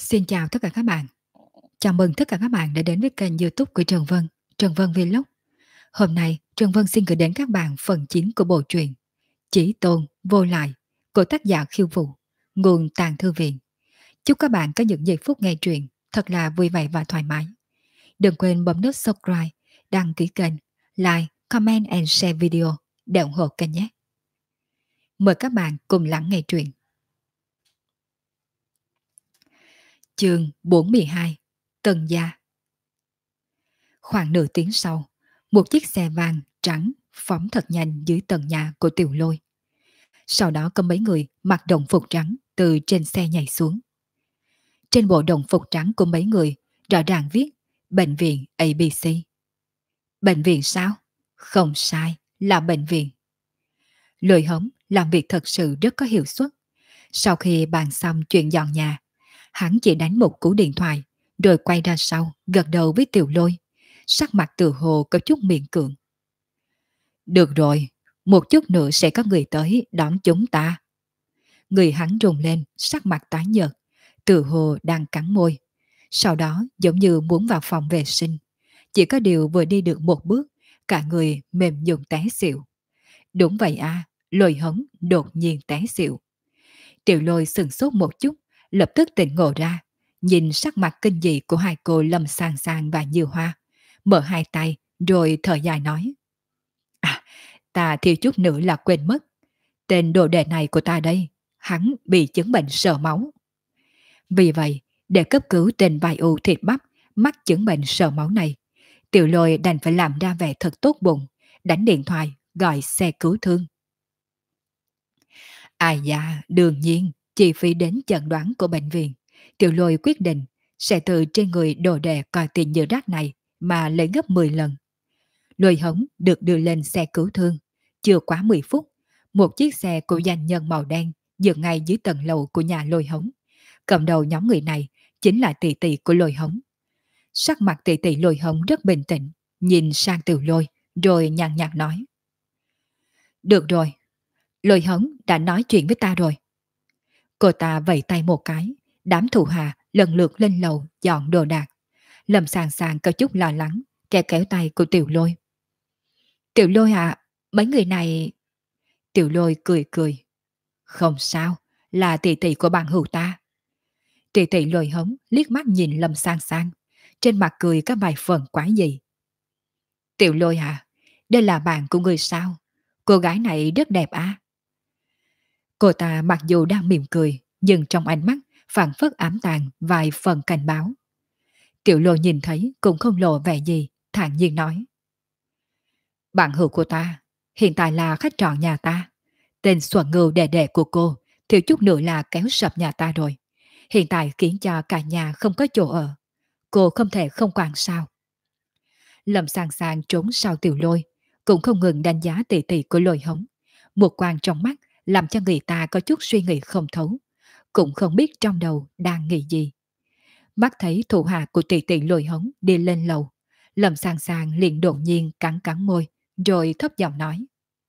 Xin chào tất cả các bạn. Chào mừng tất cả các bạn đã đến với kênh YouTube của Trần Vân, Trần Vân Vlog. Hôm nay, Trần Vân xin gửi đến các bạn phần 9 của bộ truyện Chí Tôn Vô Lại của tác giả Khiêu Vũ, nguồn Tàng Thư Viện. Chúc các bạn có những giây phút nghe truyện thật là vui vẻ và thoải mái. Đừng quên bấm nút subscribe, đăng ký kênh, like, comment and share video để ủng hộ kênh nhé. Mời các bạn cùng lắng nghe truyện. Chương 42 Tần Gia. Khoảng nửa tiếng sau, một chiếc xe vàng trắng phóng thật nhanh dưới tầng nhà của Tiểu Lôi. Sau đó có mấy người mặc đồng phục trắng từ trên xe nhảy xuống. Trên bộ đồng phục trắng của mấy người rõ ràng viết Bệnh viện ABC. Bệnh viện sao? Không sai, là bệnh viện. Lôi Hống làm việc thật sự rất có hiệu suất. Sau khi bàn xong chuyện dọn nhà, hắn chỉ đánh một cú điện thoại rồi quay ra sau gật đầu với Tiểu Lôi, sắc mặt tự hồ có chút miễn cưỡng. Được rồi, một chút nữa sẽ có người tới đón chúng ta. Người hắn rùng lên, sắc mặt tái nhợt, tự hồ đang cắn môi. Sau đó giống như muốn vào phòng vệ sinh. Chỉ có điều vừa đi được một bước, cả người mềm nhũn té xỉu. Đúng vậy à, Lôi Hống đột nhiên té xỉu. Tiểu Lôi sừng sốt một chút, lập tức tỉnh ngộ ra, nhìn sắc mặt kinh dị của hai cô Lâm Sang Sang và Như Hoa, mở hai tay rồi thở dài nói: À, ta thiếu chút nữa là quên mất. Tên đồ đệ này của ta đây, hắn bị chứng bệnh sợ máu. Vì vậy, để cấp cứu tên vai u thịt bắp mắc chứng bệnh sợ máu này, Tiểu Lôi đành phải làm ra vẻ thật tốt bụng, đánh điện thoại gọi xe cứu thương. Ai da, đương nhiên, chi phí đến chẩn đoán của bệnh viện, Tiểu Lôi quyết định sẽ từ trên người đồ đệ coi tiền như rác này mà lấy gấp 10 lần. Lôi Hống được đưa lên xe cứu thương. Chưa quá 10 phút, một chiếc xe của doanh nhân màu đen dừng ngay dưới tầng lầu của nhà Lôi Hống. Cầm đầu nhóm người này chính là tỷ tỷ của Lôi Hống. Sắc mặt tỷ tỷ Lôi Hống rất bình tĩnh, nhìn sang Tiểu Lôi rồi nhàn nhạt nói: Được rồi, Lôi Hống đã nói chuyện với ta rồi. Cô ta vẫy tay một cái, đám thủ hạ lần lượt lên lầu dọn đồ đạc. Lâm Sàng Sàng có chút lo lắng, kéo kéo tay của Tiểu Lôi. Tiểu Lôi à, mấy người này... Tiểu Lôi cười cười. Không sao, là tỷ tỷ của bạn hữu ta. Tỷ tỷ Lôi Hống liếc mắt nhìn Lâm Sang Sang, trên mặt cười có vài phần quái dị. Tiểu Lôi à, đây là bạn của người sao? Cô gái này rất đẹp à? Cô ta mặc dù đang mỉm cười, nhưng trong ánh mắt phảng phất ám tàng vài phần cảnh báo. Tiểu Lôi nhìn thấy cũng không lộ vẻ gì, thản nhiên nói: Bạn hữu của ta, hiện tại là khách trọ nhà ta. Tên Xuân Ngưu đệ đệ của cô, thiếu chút nữa là kéo sập nhà ta rồi. Hiện tại khiến cho cả nhà không có chỗ ở. Cô không thể không quản sao. Lâm Sàng Sàng trốn sau Tiểu Lôi, cũng không ngừng đánh giá tỷ tỷ của Lôi Hống. Một quan trong mắt làm cho người ta có chút suy nghĩ không thấu, cũng không biết trong đầu đang nghĩ gì. Mắt thấy thủ hạ của tỷ tỷ Lôi Hống đi lên lầu, Lâm Sàng Sàng liền đột nhiên cắn cắn môi, rồi thấp giọng nói: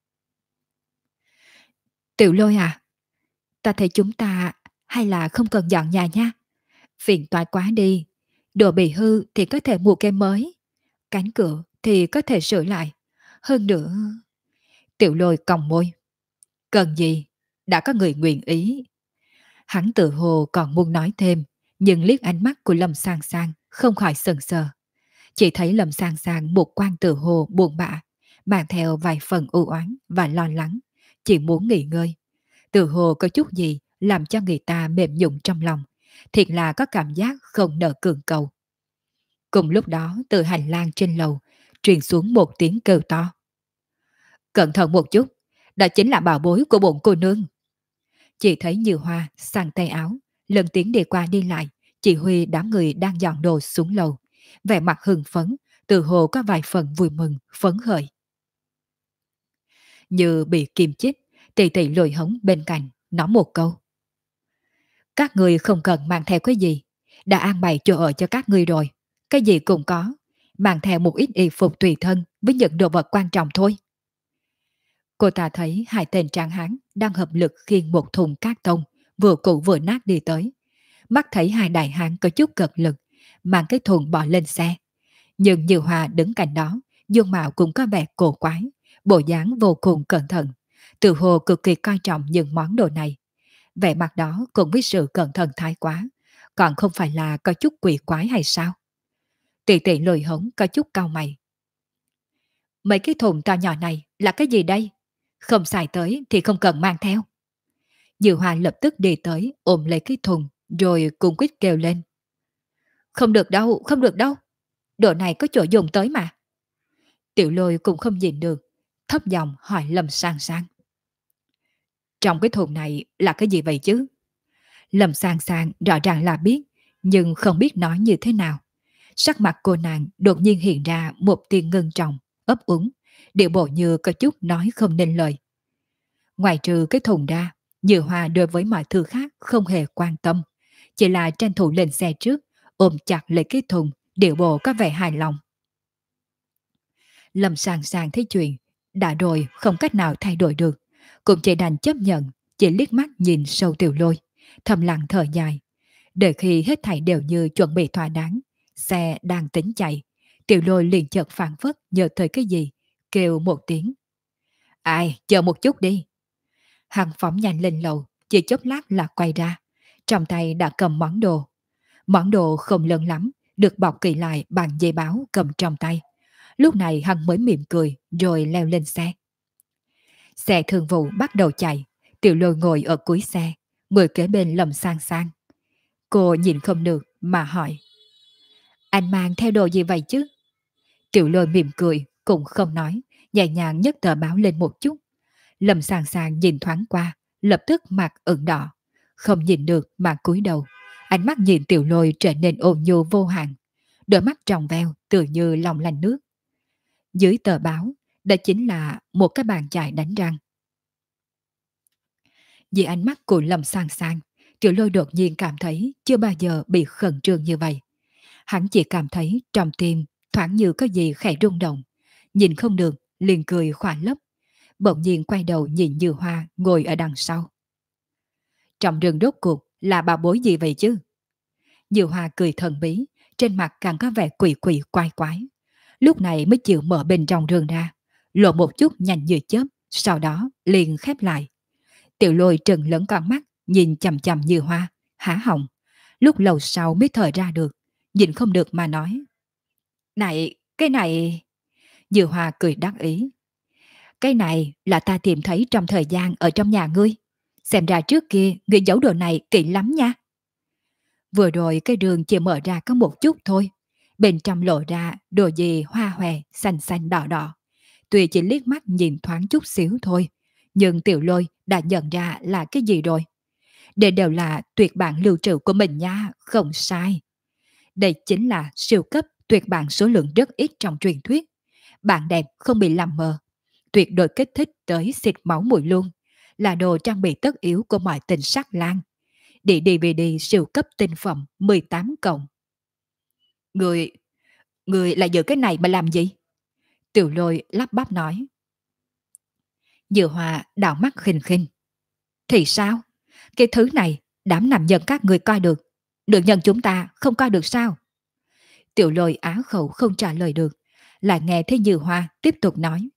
Tiểu Lôi à, ta thấy chúng ta hay là không cần dọn nhà nha. Phiền toái quá đi, đồ bị hư thì có thể mua cái mới, cánh cửa thì có thể sửa lại. Hơn nữa... Tiểu Lôi còng môi. Cần gì? Đã có người nguyện ý. Hắn tự hồ còn muốn nói thêm, nhưng liếc ánh mắt của Lâm Sang Sang không khỏi sần sờ. Chỉ thấy Lâm Sang Sang một quan tự hồ buồn bã, mang theo vài phần u oán và lo lắng, chỉ muốn nghỉ ngơi. Tự hồ có chút gì làm cho người ta mềm nhũn trong lòng, thiệt là có cảm giác không nỡ cường cầu. Cùng lúc đó từ hành lang trên lầu truyền xuống một tiếng kêu to. Cẩn thận một chút, đó chính là bảo bối của bổn cô nương. Chỉ thấy Như Hoa sang tay áo, lần tiếng đi qua đi lại, chỉ huy đám người đang dọn đồ xuống lầu, vẻ mặt hưng phấn, từ hồ có vài phần vui mừng, phấn khởi. Như bị kim chích, tỷ tỷ Lôi Hống bên cạnh, nói một câu. Các người không cần mang theo cái gì, đã an bày chỗ ở cho các người rồi. Cái gì cũng có, mang theo một ít y phục tùy thân với những đồ vật quan trọng thôi. Cô ta thấy hai tên tráng hán đang hợp lực khiêng một thùng cát tông, vừa cũ vừa nát đi tới. Mắt thấy hai đại hán có chút cật lực, mang cái thùng bỏ lên xe. Nhưng Như Hoa đứng cạnh đó, dung mạo cũng có vẻ cổ quái, bộ dáng vô cùng cẩn thận, tự hồ cực kỳ coi trọng những món đồ này. Vẻ mặt đó cùng với sự cẩn thận thái quá, còn không phải là có chút quỷ quái hay sao? Tỷ tỷ lười hống có chút cau mày. Mấy cái thùng to nhỏ này là cái gì đây? Không xài tới thì không cần mang theo. Dư Hoa lập tức đi tới ôm lấy cái thùng rồi cùng quýt kêu lên. Không được đâu, không được đâu. Đồ này có chỗ dùng tới mà. Tiểu Lôi cũng không nhìn được, thấp giọng hỏi Lâm Sang Sang. Trong cái thùng này là cái gì vậy chứ? Lâm Sang Sang rõ ràng là biết, nhưng không biết nói như thế nào. Sắc mặt cô nàng đột nhiên hiện ra một tia ngưng trọng, ấp úng, điệu bộ như có chút nói không nên lời. Ngoài trừ cái thùng ra, Như Hoa đối với mọi thứ khác không hề quan tâm, chỉ là tranh thủ lên xe trước, ôm chặt lấy cái thùng, điệu bộ có vẻ hài lòng. Lâm Sàng Sàng thấy chuyện đã rồi không cách nào thay đổi được, cũng chỉ đành chấp nhận, chỉ liếc mắt nhìn sâu Tiểu Lôi, thầm lặng thở dài. Đợi khi hết thảy đều như chuẩn bị thỏa đáng, xe đang tính chạy, Tiểu Lôi liền chợt phản phất nhớ tới cái gì, kêu một tiếng. Ai, chờ một chút đi. Hắn phóng nhanh lên lầu, chỉ chốc lát là quay ra, trong tay đã cầm món đồ. Món đồ không lớn lắm, được bọc kỹ lại bằng dây báo cầm trong tay. Lúc này hắn mới mỉm cười rồi leo lên xe. Xe thương vụ bắt đầu chạy, Tiểu Lôi ngồi ở cuối xe, người kế bên Lâm Sang Sang. Cô nhìn không được mà hỏi. Anh mang theo đồ gì vậy chứ? Tiểu Lôi mỉm cười, cũng không nói, nhẹ nhàng nhấc tờ báo lên một chút. Lâm Sang Sang nhìn thoáng qua, lập tức mặt ửng đỏ. Không nhìn được mà cúi đầu. Ánh mắt nhìn Tiểu Lôi trở nên ôn nhu vô hạn. Đôi mắt trong veo tự như lòng lành nước. Dưới tờ báo, đó chính là một cái bàn chải đánh răng. Vì ánh mắt của Lâm Sang Sang, Tiểu Lôi đột nhiên cảm thấy chưa bao giờ bị khẩn trương như vậy. Hắn chỉ cảm thấy trong tim thoáng như có gì khẽ rung động. Nhìn không được, liền cười khỏa lấp. Bỗng nhiên quay đầu nhìn Như Hoa ngồi ở đằng sau. Trong rừng rốt cuộc là bà bối gì vậy chứ? Như Hoa cười thần bí, trên mặt càng có vẻ quỷ quỷ quái quái. Lúc này mới chịu mở bên trong rừng ra, lộ một chút nhanh như chớp, sau đó liền khép lại. Tiểu Lôi trừng lớn con mắt, nhìn chằm chằm Như Hoa, há họng. Lúc lâu sau mới thở ra được, nhìn không được mà nói. Này, cái này... Như Hoa cười đắc ý. Cái này là ta tìm thấy trong thời gian ở trong nhà ngươi. Xem ra trước kia ngươi giấu đồ này kỹ lắm nha. Vừa rồi cái đường chỉ mở ra có một chút thôi. Bên trong lộ ra đồ gì hoa hòe, xanh xanh đỏ đỏ. Tuy chỉ liếc mắt nhìn thoáng chút xíu thôi, nhưng Tiểu Lôi đã nhận ra là cái gì rồi. Đây đều là tuyệt bản lưu trữ của mình nha, không sai. Đây chính là siêu cấp tuyệt bản số lượng rất ít trong truyền thuyết. Bạn đẹp không bị làm mờ, tuyệt đối kích thích tới xịt máu mùi luôn, là đồ trang bị tất yếu của mọi tình sắc lang. Đĩa DVD siêu cấp tinh phẩm 18 cộng. Người, người lại giữ cái này mà làm gì? Tiểu Lôi lắp bắp nói. Như Hoa đảo mắt khinh khinh. Thì sao? Cái thứ này đám nam nhân các người coi được, nữ nhân chúng ta không coi được sao? Tiểu Lôi á khẩu không trả lời được, lại nghe thấy Như Hoa tiếp tục nói.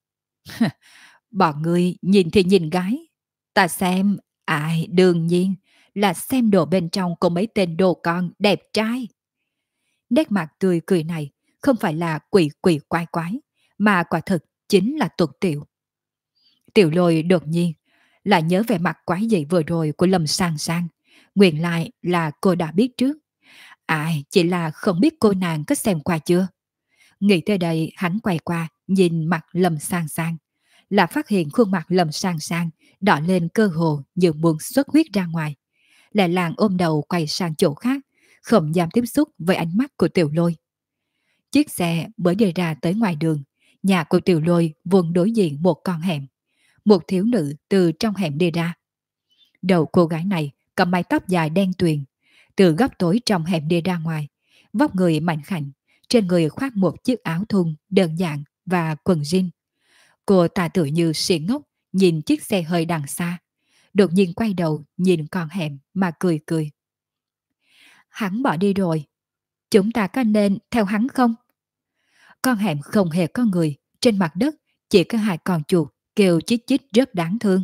Bọn người nhìn thì nhìn gái, ta xem, ai đương nhiên là xem đồ bên trong của mấy tên đồ con đẹp trai. Nét mặt tươi cười này không phải là quỷ quỷ quái quái, mà quả thực chính là tuột tiểu. Tiểu Lôi đột nhiên lại nhớ về mặt quái dị vừa rồi của Lâm Sang Sang. Nguyên lại là cô đã biết trước. Ai, chỉ là không biết cô nàng có xem qua chưa. Nghĩ tới đây hắn quay qua nhìn mặt Lâm Sang Sang, là phát hiện khuôn mặt Lâm Sang Sang đỏ lên cơ hồ như muốn xuất huyết ra ngoài. Lại làng ôm đầu quay sang chỗ khác, không dám tiếp xúc với ánh mắt của Tiểu Lôi. Chiếc xe mới đi ra tới ngoài đường, nhà của Tiểu Lôi vốn đối diện một con hẻm. Một thiếu nữ từ trong hẻm đi ra. Đầu cô gái này cầm mái tóc dài đen tuyền, từ góc tối trong hẻm đi ra ngoài, vóc người mạnh khảnh, trên người khoác một chiếc áo thun đơn giản và quần jean. Cô ta tự như si ngốc nhìn chiếc xe hơi đằng xa, đột nhiên quay đầu nhìn con hẻm mà cười cười. Hắn bỏ đi rồi. Chúng ta có nên theo hắn không? Con hẻm không hề có người, trên mặt đất chỉ có hai con chuột kêu chít chít rất đáng thương.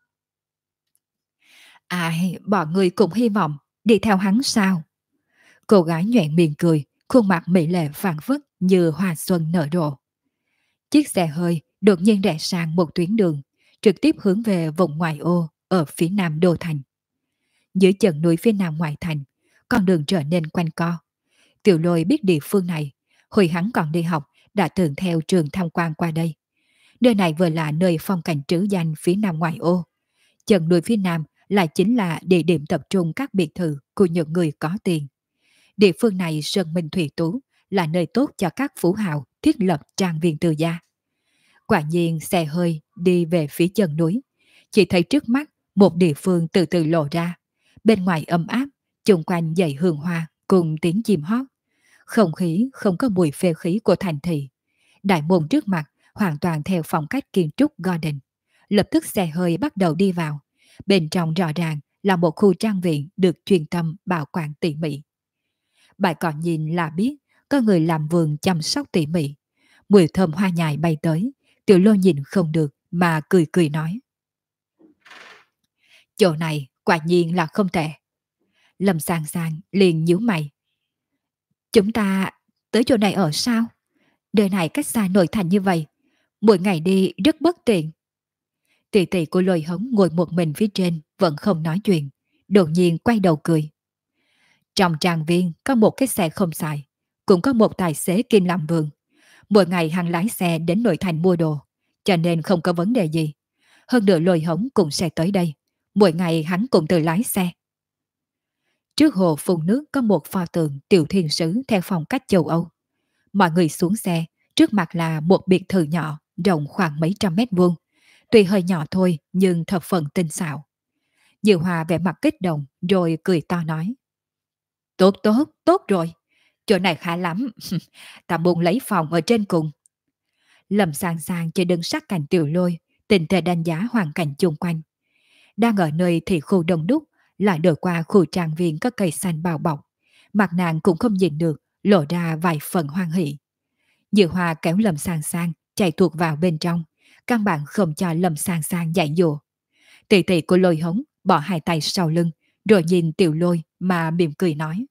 Ai, bọn người cũng hy vọng đi theo hắn sao? Cô gái nhoẻn miệng cười, khuôn mặt mỹ lệ phảng phất như hoa xuân nở rộ. Chiếc xe hơi đột nhiên rẽ sang một tuyến đường, trực tiếp hướng về vùng ngoại ô ở phía nam đô thành. Dưới chân núi phía nam ngoại thành, con đường trở nên quanh co. Tiểu Lôi biết địa phương này, hồi hắn còn đi học đã từng theo trường tham quan qua đây. Nơi này vừa là nơi phong cảnh trứ danh phía nam ngoại ô. Chân núi phía nam lại chính là địa điểm tập trung các biệt thự của những người có tiền. Địa phương này Sơn Minh Thủy Tú là nơi tốt cho các phú hào thiết lập trang viên từ gia. Quả nhiên xe hơi đi về phía chân núi, chỉ thấy trước mắt một địa phương từ từ lộ ra. Bên ngoài ấm áp, chung quanh dãy hương hoa cùng tiếng chim hót. Không khí không có mùi phê khí của thành thị. Đại môn trước mặt hoàn toàn theo phong cách kiến trúc Garden. Lập tức xe hơi bắt đầu đi vào. Bên trong rõ ràng là một khu trang viện được chuyên tâm bảo quản tỉ mỉ. Bạn còn nhìn là biết có người làm vườn chăm sóc tỉ mỉ. Mùi thơm hoa nhài bay tới, Tiểu Lô nhìn không được mà cười cười nói. Chỗ này quả nhiên là không tệ. Lâm Sàng Sàng liền nhíu mày. Chúng ta tới chỗ này ở sao? Nơi này cách xa nội thành như vậy, mỗi ngày đi rất bất tiện. Tỷ tỷ của Lôi Hống ngồi một mình phía trên vẫn không nói chuyện, đột nhiên quay đầu cười. Trong trang viên có một cái xe không xài, cũng có một tài xế kim làm vườn. Mỗi ngày hắn lái xe đến nội thành mua đồ, cho nên không có vấn đề gì. Hơn nữa Lôi Hống cũng sẽ tới đây, mỗi ngày hắn cũng tự lái xe. Trước hồ phun nước có một pho tượng tiểu thiên sứ theo phong cách châu Âu. Mọi người xuống xe, trước mặt là một biệt thự nhỏ, rộng khoảng mấy trăm mét vuông. Tuy hơi nhỏ thôi nhưng thật phần tinh xảo. Diệu Hòa vẻ mặt kích động rồi cười to nói. Tốt tốt, tốt rồi. Chỗ này khá lắm. Ta muốn lấy phòng ở trên cùng. Lâm Sang Sang chỉ đứng sát cạnh Tiểu Lôi, tình tề đánh giá hoàn cảnh chung quanh. Đang ở nơi thị khu đông đúc, lại đổi qua khu trang viên có cây xanh bao bọc. Mặt nàng cũng không nhìn được, lộ ra vài phần hoan hỷ. Diệu Hòa kéo Lâm Sang Sang chạy tuột vào bên trong, căn bản không cho Lâm Sang Sang dạy dỗ. Tỷ tỷ của Lôi Hống bỏ hai tay sau lưng, rồi nhìn Tiểu Lôi mà mỉm cười nói.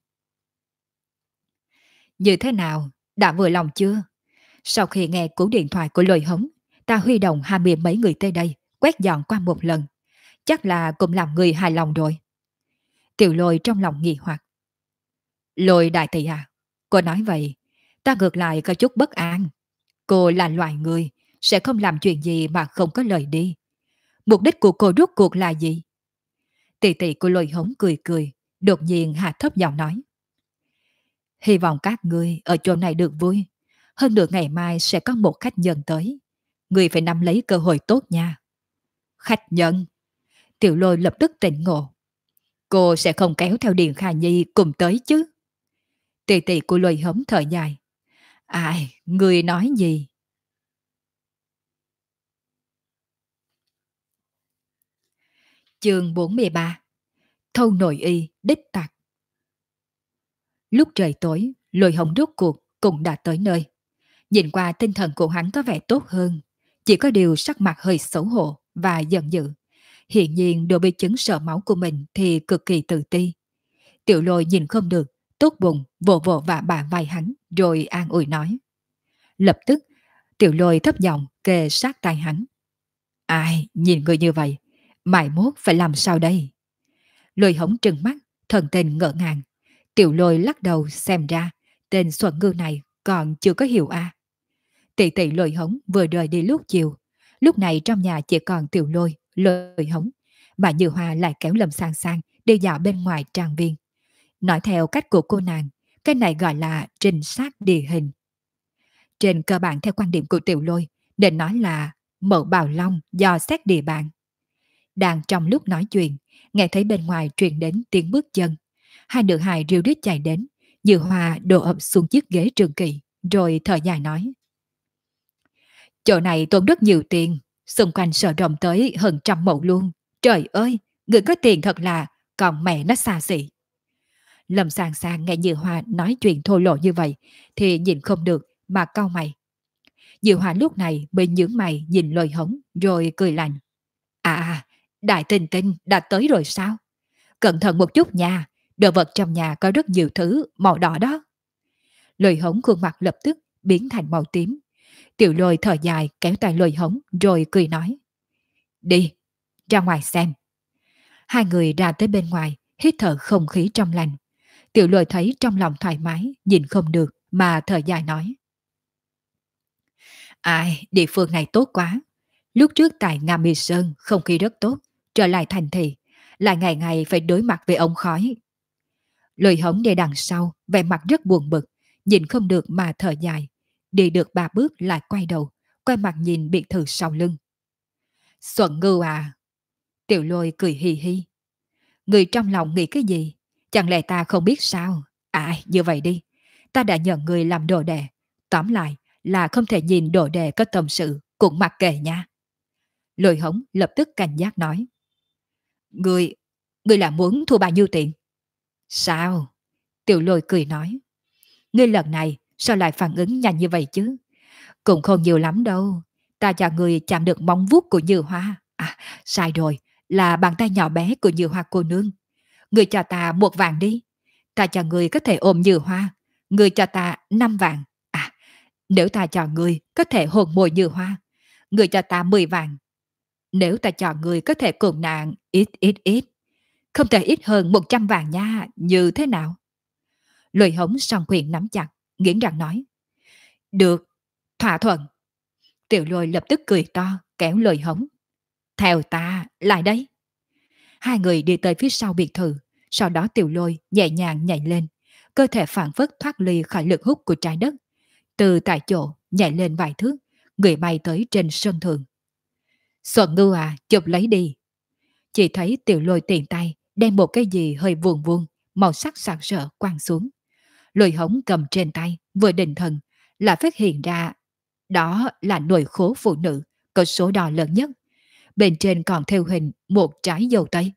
Như thế nào? Đã vừa lòng chưa? Sau khi nghe cú điện thoại của Lôi Hống, ta huy động 20 mấy người tới đây, quét dọn qua một lần. Chắc là cũng làm người hài lòng rồi. Tiểu Lôi trong lòng nghi hoặc. Lôi đại tỷ à, cô nói vậy, ta ngược lại có chút bất an. Cô là loại người, sẽ không làm chuyện gì mà không có lời đi. Mục đích của cô rốt cuộc là gì? Tỷ tỷ của Lôi Hống cười cười, đột nhiên hạ thấp giọng nói. Hy vọng các ngươi ở chỗ này được vui. Hơn nữa ngày mai sẽ có một khách nhân tới. Ngươi phải nắm lấy cơ hội tốt nha. Khách nhân? Tiểu Lôi lập tức tỉnh ngộ. Cô sẽ không kéo theo Điền Kha Nhi cùng tới chứ? Tỷ tỷ của Lôi Hống thở dài. Ai, ngươi nói gì? Chương 43. Thâu nội y đích tặc. Lúc trời tối, Lôi Hống rốt cuộc cũng đã tới nơi. Nhìn qua tinh thần của hắn có vẻ tốt hơn, chỉ có điều sắc mặt hơi xấu hổ và giận dữ. Hiện nhiên đối với chứng sợ máu của mình thì cực kỳ tự ti. Tiểu Lôi nhìn không được, tốt bụng vỗ vỗ và bả vai hắn rồi an ủi nói. Lập tức Tiểu Lôi thấp giọng kề sát tai hắn. Ai nhìn người như vậy, mai mốt phải làm sao đây? Lôi Hống trừng mắt, thần tình ngỡ ngàng. Tiểu Lôi lắc đầu xem ra tên Xuân Ngư này còn chưa có hiểu a. Tỷ tỷ Lôi Hống vừa rời đi lúc chiều, lúc này trong nhà chỉ còn Tiểu Lôi, Lôi Hống. Bà Như Hoa lại kéo Lâm Sang Sang đi dạo bên ngoài trang viên. Nói theo cách của cô nàng, cái này gọi là trinh sát địa hình. Trên cơ bản theo quan điểm của Tiểu Lôi, nên nói là mở bào long do xét địa bàn. Đang trong lúc nói chuyện, nghe thấy bên ngoài truyền đến tiếng bước chân. Hai nữ hài ríu rít chạy đến, Như Hoa đổ ập xuống chiếc ghế trường kỵ, rồi thở dài nói. Chỗ này tốn rất nhiều tiền, xung quanh sở rộng tới hơn 100 mẫu luôn. Trời ơi, người có tiền thật là, còn mẹ nó xa xỉ. Lâm Sàng Sàng nghe Như Hoa nói chuyện thô lộ như vậy thì nhìn không được mà cau mày. Như Hoa lúc này mới nhướng mày nhìn Lôi Hống rồi cười lạnh. À, Đại Tinh Tinh đã tới rồi sao? Cẩn thận một chút nha, đồ vật trong nhà có rất nhiều thứ màu đỏ đó. Lôi Hống khuôn mặt lập tức biến thành màu tím. Tiểu Lôi thở dài kéo tay Lôi Hống rồi cười nói. Đi, ra ngoài xem. Hai người ra tới bên ngoài, hít thở không khí trong lành. Tiểu Lôi thấy trong lòng thoải mái, nhìn không được mà thở dài nói. Ai, địa phương này tốt quá. Lúc trước tại Nga Mi Sơn không khí rất tốt, trở lại thành thị, lại ngày ngày phải đối mặt với ống khói. Lôi Hống đi đằng sau, vẻ mặt rất buồn bực, nhìn không được mà thở dài. Đi được 3 bước lại quay đầu, quay mặt nhìn biệt thự sau lưng. Xuân Ngưu à! Tiểu Lôi cười hì hì. Người trong lòng nghĩ cái gì? Chẳng lẽ ta không biết sao? À, như vậy đi. Ta đã nhận người làm đồ đệ. Tóm lại là không thể nhìn đồ đệ có tâm sự, cũng mặc kệ nha. Lôi Hống lập tức cảnh giác nói. Người, người là muốn thua bao nhiêu tiền? Sao? Tiểu Lôi cười nói. Ngươi lần này sao lại phản ứng nhanh như vậy chứ? Cũng không nhiều lắm đâu. Ta cho người chạm được móng vuốt của Như Hoa. À, sai rồi, là bàn tay nhỏ bé của Như Hoa cô nương. Người cho ta 1 vạn đi. Ta cho người có thể ôm Như Hoa. Người cho ta 5 vạn. À, nếu ta cho người có thể hôn môi Như Hoa. Người cho ta 10 vạn. Nếu ta cho người có thể cùng nạn ít ít ít. Không thể ít hơn 100 vạn nha. Như thế nào? Lôi Hống song quyền nắm chặt, nghiến răng nói. Được, thỏa thuận. Tiểu Lôi lập tức cười to, kéo Lôi Hống. Theo ta, lại đây. Hai người đi tới phía sau biệt thự, sau đó Tiểu Lôi nhẹ nhàng nhảy lên, cơ thể phản phất thoát ly khỏi lực hút của trái đất. Từ tại chỗ nhảy lên vài thước, người bay tới trên sân thượng. Xuân Ngưu à, chụp lấy đi. Chỉ thấy Tiểu Lôi tiền tay đem một cái gì hơi vuông vuông, màu sắc sặc sỡ quăng xuống. Lôi Hống cầm trên tay, vừa định thần, là phát hiện ra đó là nồi khố phụ nữ có số đo lớn nhất. Bên trên còn theo hình một trái dâu tây.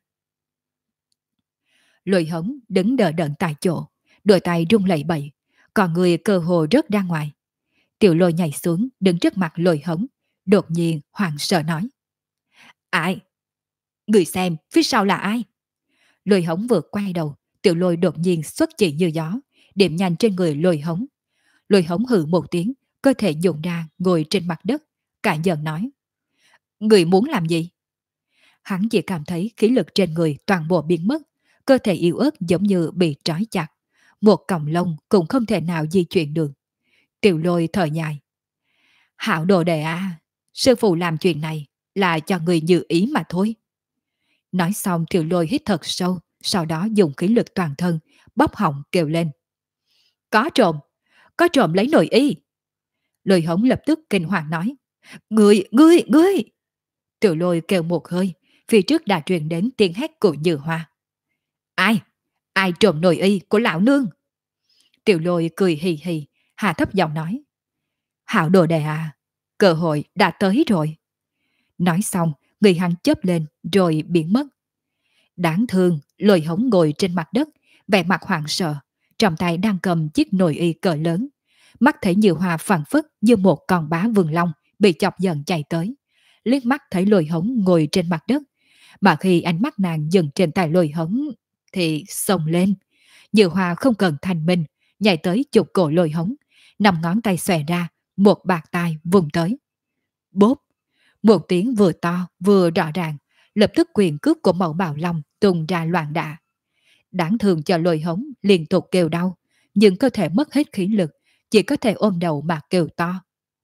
Lôi Hống đứng đờ đẫn tại chỗ, đôi tay rung lẩy bẩy, còn người cơ hồ rớt ra ngoài. Tiểu Lôi nhảy xuống, đứng trước mặt Lôi Hống, đột nhiên hoảng sợ nói. Ai? Người xem, phía sau là ai? Lôi Hống vừa quay đầu, Tiểu Lôi đột nhiên xuất chỉ như gió, điểm nhanh trên người Lôi Hống. Lôi Hống hừ một tiếng, cơ thể dùng ra ngồi trên mặt đất, cả giận nói. Người muốn làm gì? Hắn chỉ cảm thấy khí lực trên người toàn bộ biến mất, cơ thể yếu ớt giống như bị trói chặt. Một cọng lông cũng không thể nào di chuyển được. Tiểu Lôi thở dài. Hảo đồ đệ à, sư phụ làm chuyện này là cho người như ý mà thôi. Nói xong Tiểu Lôi hít thật sâu, sau đó dùng khí lực toàn thân, bóp họng kêu lên. Có trộm! Có trộm lấy nội y! Lôi Hống lập tức kinh hoàng nói. Ngươi! Tiểu Lôi kêu một hơi, phía trước đã truyền đến tiếng hét của Như Hoa. Ai? Ai trộm nội y của lão nương? Tiểu Lôi cười hì hì, hạ thấp giọng nói. Hảo đồ đệ à, cơ hội đã tới rồi. Nói xong, người hắn chớp lên rồi biến mất. Đáng thương, Lôi Hống ngồi trên mặt đất, vẻ mặt hoảng sợ, trong tay đang cầm chiếc nồi y cỡ lớn. Mắt thấy Như Hoa phảng phất như một con bá vương long bị chọc giận chạy tới. Liếc mắt thấy Lôi Hống ngồi trên mặt đất, mà khi ánh mắt nàng dừng trên tay Lôi Hống thì xông lên. Như Hoa không cần thanh minh, nhảy tới chụp cổ Lôi Hống, 5 ngón tay xòe ra, một bạt tai vùng tới. Bốp! Một tiếng vừa to vừa rõ ràng, lập tức quyền cước của mẫu bào long tung ra loạn đạ. Đáng thương cho Lôi Hống liên tục kêu đau, nhưng cơ thể mất hết khí lực, chỉ có thể ôm đầu mà kêu to.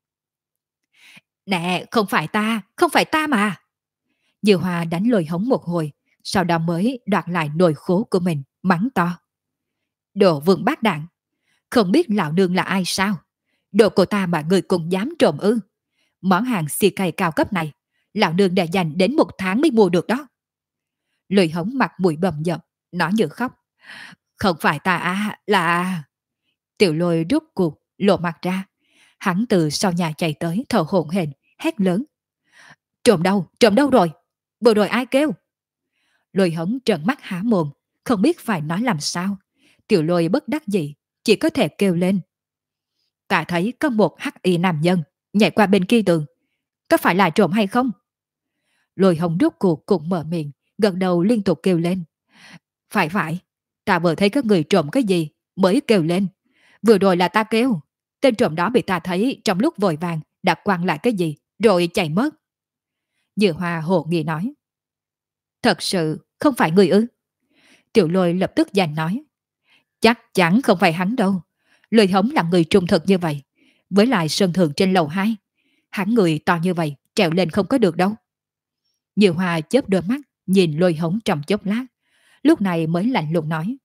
Nè, không phải ta mà. Như Hoa đánh Lôi Hống một hồi, sau đó mới đoạt lại nồi khố của mình, mắng to. Đồ vương bát đạn, không biết lão nương là ai sao? Đồ của ta mà người cũng dám trộm ư? Món hàng xì cay cao cấp này, lão nương đã dành đến 1 tháng mới mua được đó. Lôi Hống mặt mũi bầm dập, nói như khóc. Không phải ta à, là... Tiểu Lôi rút cuộc, lộ mặt ra. Hắn từ sau nhà chạy tới thở hổn hển, hét lớn. Trộm đâu rồi? Vừa rồi ai kêu? Lôi Hống trợn mắt há mồm, không biết phải nói làm sao. Tiểu Lôi bất đắc dĩ, chỉ có thể kêu lên. Ta thấy có một hắc y nam nhân nhảy qua bên kia tường, có phải là trộm hay không? Lôi Hồng rốt cuộc cũng mở miệng, gật đầu liên tục kêu lên. Phải phải, ta vừa thấy các người trộm cái gì mới kêu lên. Vừa rồi là ta kêu, tên trộm đó bị ta thấy trong lúc vội vàng đã quăng lại cái gì rồi chạy mất. Dư Hoa hồ nghi nói. Thật sự không phải người ư? Tiểu Lôi lập tức giành nói. Chắc chắn không phải hắn đâu. Lôi Hống là người trung thực như vậy. Với lại sân thượng trên lầu 2, hắn người to như vậy trèo lên không có được đâu. Dư Hoa chớp đôi mắt nhìn Lôi Hống trong chốc lát, lúc này mới lạnh lùng nói.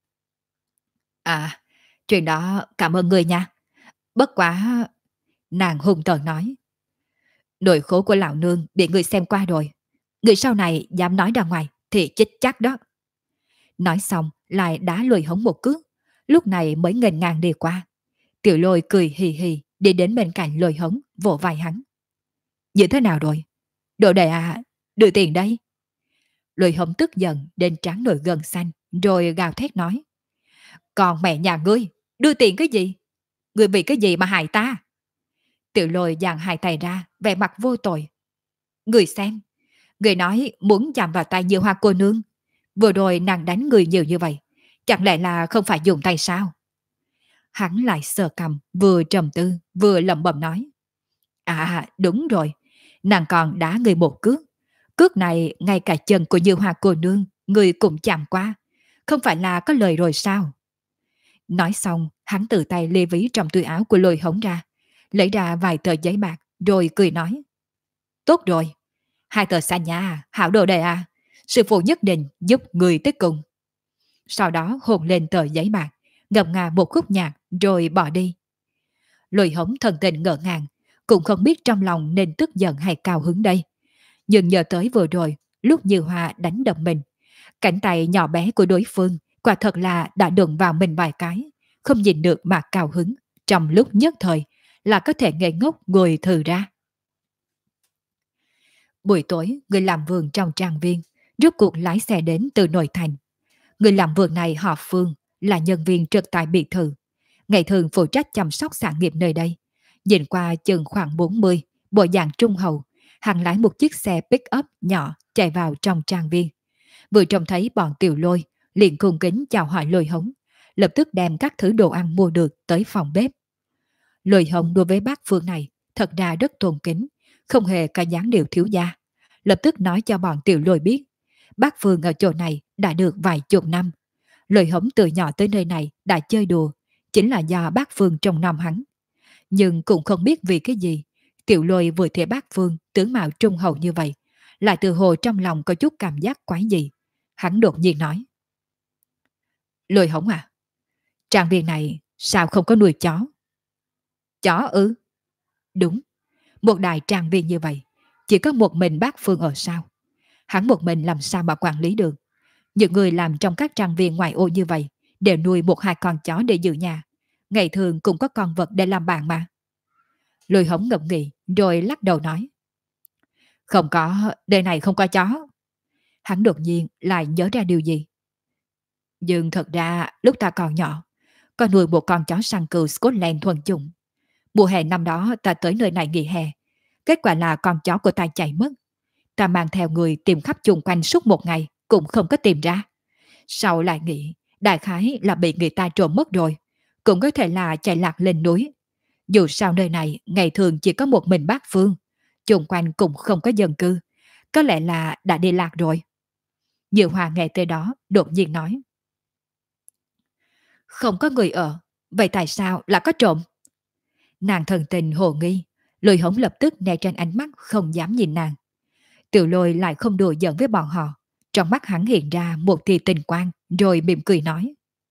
À, chuyện đó cảm ơn người nha. Bất quá... Nàng hung tợn nói. Nỗi khổ của lão nương bị người xem qua rồi. Người sau này dám nói ra ngoài thì chết chắc đó. Nói xong lại đá Lôi Hống một cước, lúc này mới nghênh ngang đi qua. Tiểu Lôi cười hì hì đi đến bên cạnh Lôi Hống, vỗ vai hắn. Như thế nào rồi? Đồ đệ à, đưa tiền đây. Lôi Hống tức giận đến trán nổi gân xanh, rồi gào thét nói. Còn mẹ nhà ngươi, đưa tiền cái gì? Ngươi vì cái gì mà hại ta? Tiểu Lôi giang hai tay ra, vẻ mặt vô tội. Người xem, người nói muốn chạm vào tay Như Hoa cô nương. Vừa rồi nàng đánh người nhiều như vậy, chẳng lẽ là không phải dùng tay sao? Hắn lại sờ cầm, vừa trầm tư, vừa lẩm bẩm nói. À đúng rồi, nàng còn đá người một cước. Cước này ngay cả chân của Như Hoa cô nương, người cũng chạm qua. Không phải là có lời rồi sao? Nói xong, hắn tự tay lê ví trong túi áo của Lôi Hống ra, lấy ra vài tờ giấy bạc, rồi cười nói. Tốt rồi, 2 tờ xa nhà, hảo đồ đệ à, sư phụ nhất định giúp người tới cùng. Sau đó hôn lên tờ giấy bạc, ngâm nga một khúc nhạc, rồi bỏ đi. Lôi Hống thần tình ngỡ ngàng, cũng không biết trong lòng nên tức giận hay cao hứng đây. Nhưng nhớ tới vừa rồi, lúc Như Hoa đánh đập mình, cánh tay nhỏ bé của đối phương quả thật là đã đụng vào mình vài cái, không nhìn được mà cao hứng, trong lúc nhất thời là có thể ngây ngốc ngồi thừ ra. Buổi tối, người làm vườn trong trang viên rốt cuộc lái xe đến từ nội thành. Người làm vườn này họ Phương, là nhân viên trực tại biệt thự, ngày thường phụ trách chăm sóc sản nghiệp nơi đây. Nhìn qua chừng khoảng 40, bộ dạng trung hậu, hắn lái một chiếc xe pick-up nhỏ chạy vào trong trang viên. Vừa trông thấy bọn Tiểu Lôi, liền cung kính chào hỏi Lôi Hống, lập tức đem các thứ đồ ăn mua được tới phòng bếp. Lôi Hống đối với bác Phương này thật ra rất tôn kính, không hề có dáng điệu thiếu gia. Lập tức nói cho bọn Tiểu Lôi biết, bác Phương ở chỗ này đã được vài chục năm. Lôi Hống từ nhỏ tới nơi này đã chơi đùa, chính là do bác Phương trông nom hắn. Nhưng cũng không biết vì cái gì, Tiểu Lôi vừa thấy bác Phương tướng mạo trung hậu như vậy, lại từ hồ trong lòng có chút cảm giác quái gì. Hắn đột nhiên nói. Lôi Hống à, trang viên này sao không có nuôi chó? Chó ư? Đúng, một đại trang viên như vậy, chỉ có một mình bác Phương ở sao? Hắn một mình làm sao mà quản lý được? Những người làm trong các trang viên ngoại ô như vậy đều nuôi 1-2 con chó để giữ nhà. Ngày thường cũng có con vật để làm bạn mà. Lôi Hống ngẫm nghĩ rồi lắc đầu nói. Không có, đời này không có chó. Hắn đột nhiên lại nhớ ra điều gì. Nhưng thật ra lúc ta còn nhỏ, có nuôi một con chó săn cừu Scotland thuần chủng. Mùa hè năm đó ta tới nơi này nghỉ hè. Kết quả là con chó của ta chạy mất. Ta mang theo người tìm khắp chung quanh suốt một ngày cũng không có tìm ra. Sau lại nghĩ đại khái là bị người ta trộm mất rồi. Cũng có thể là chạy lạc lên núi. Dù sao nơi này ngày thường chỉ có một mình bác Phương. Chung quanh cũng không có dân cư. Có lẽ là đã đi lạc rồi. Nhiều Hòa nghe tới đó đột nhiên nói. Không có người ở, vậy tại sao lại có trộm? Nàng thần tình hồ nghi, Lôi Hống lập tức né tránh ánh mắt không dám nhìn nàng. Tiểu Lôi lại không đùa giỡn với bọn họ, trong mắt hắn hiện ra một tia tình quang, rồi mỉm cười nói.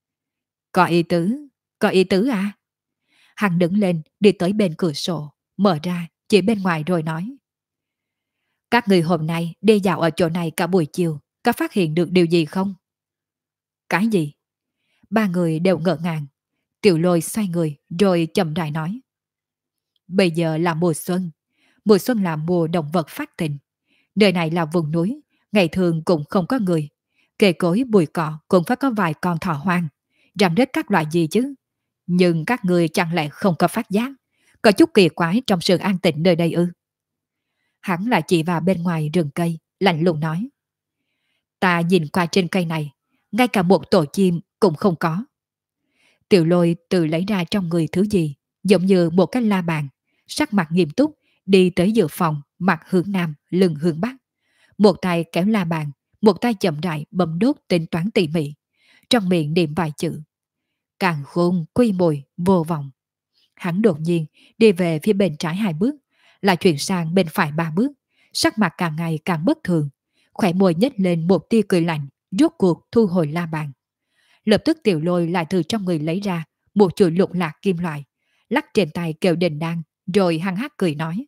Có ý tứ à? Hắn đứng lên đi tới bên cửa sổ, mở ra chỉ bên ngoài rồi nói. Các người hôm nay đi dạo ở chỗ này cả buổi chiều, có phát hiện được điều gì không? Cái gì? Ba người đều ngỡ ngàng. Tiểu Lôi xoay người rồi chậm rãi nói. Bây giờ là mùa xuân. Mùa xuân là mùa động vật phát tình. Nơi này là vùng núi, ngày thường cũng không có người. Cây cối bụi cỏ cũng phải có vài con thỏ hoang. răm rết các loại gì chứ. Nhưng các người chẳng lẽ không có phát giác, có chút kỳ quái trong sự an tĩnh nơi đây ư? Hắn lại chỉ vào bên ngoài rừng cây, lạnh lùng nói. Ta nhìn qua trên cây này, ngay cả một tổ chim cũng không có. Tiểu Lôi tự lấy ra trong người thứ gì, giống như một cái la bàn, sắc mặt nghiêm túc, đi tới giữa phòng, mặt hướng nam, lưng hướng bắc. Một tay kéo la bàn, một tay chậm rãi bấm đốt tính toán tỉ mỉ, trong miệng niệm vài chữ. Càng khôn, quy mùi, vô vọng. Hắn đột nhiên đi về phía bên trái 2 bước, lại chuyển sang bên phải 3 bước, sắc mặt càng ngày càng bất thường, khỏe môi nhếch lên một tia cười lạnh, rốt cuộc thu hồi la bàn. Lập tức Tiểu Lôi lại từ trong người lấy ra một chuỗi lục lạc kim loại, lắc trên tay kêu đình đan, rồi hăng hắc cười nói.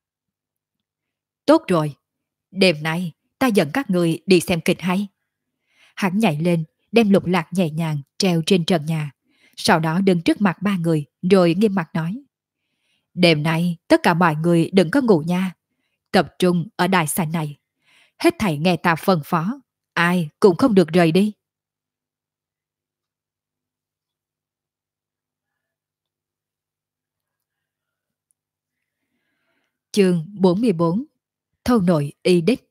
Tốt rồi, đêm nay ta dẫn các người đi xem kịch hay. Hắn nhảy lên, đem lục lạc nhẹ nhàng treo trên trần nhà, sau đó đứng trước mặt 3 người, rồi nghiêm mặt nói. Đêm nay tất cả mọi người đừng có ngủ nha, tập trung ở đài sảnh này. Hết thảy nghe ta phân phó, ai cũng không được rời đi. Chương 44. Thâu nội y đích.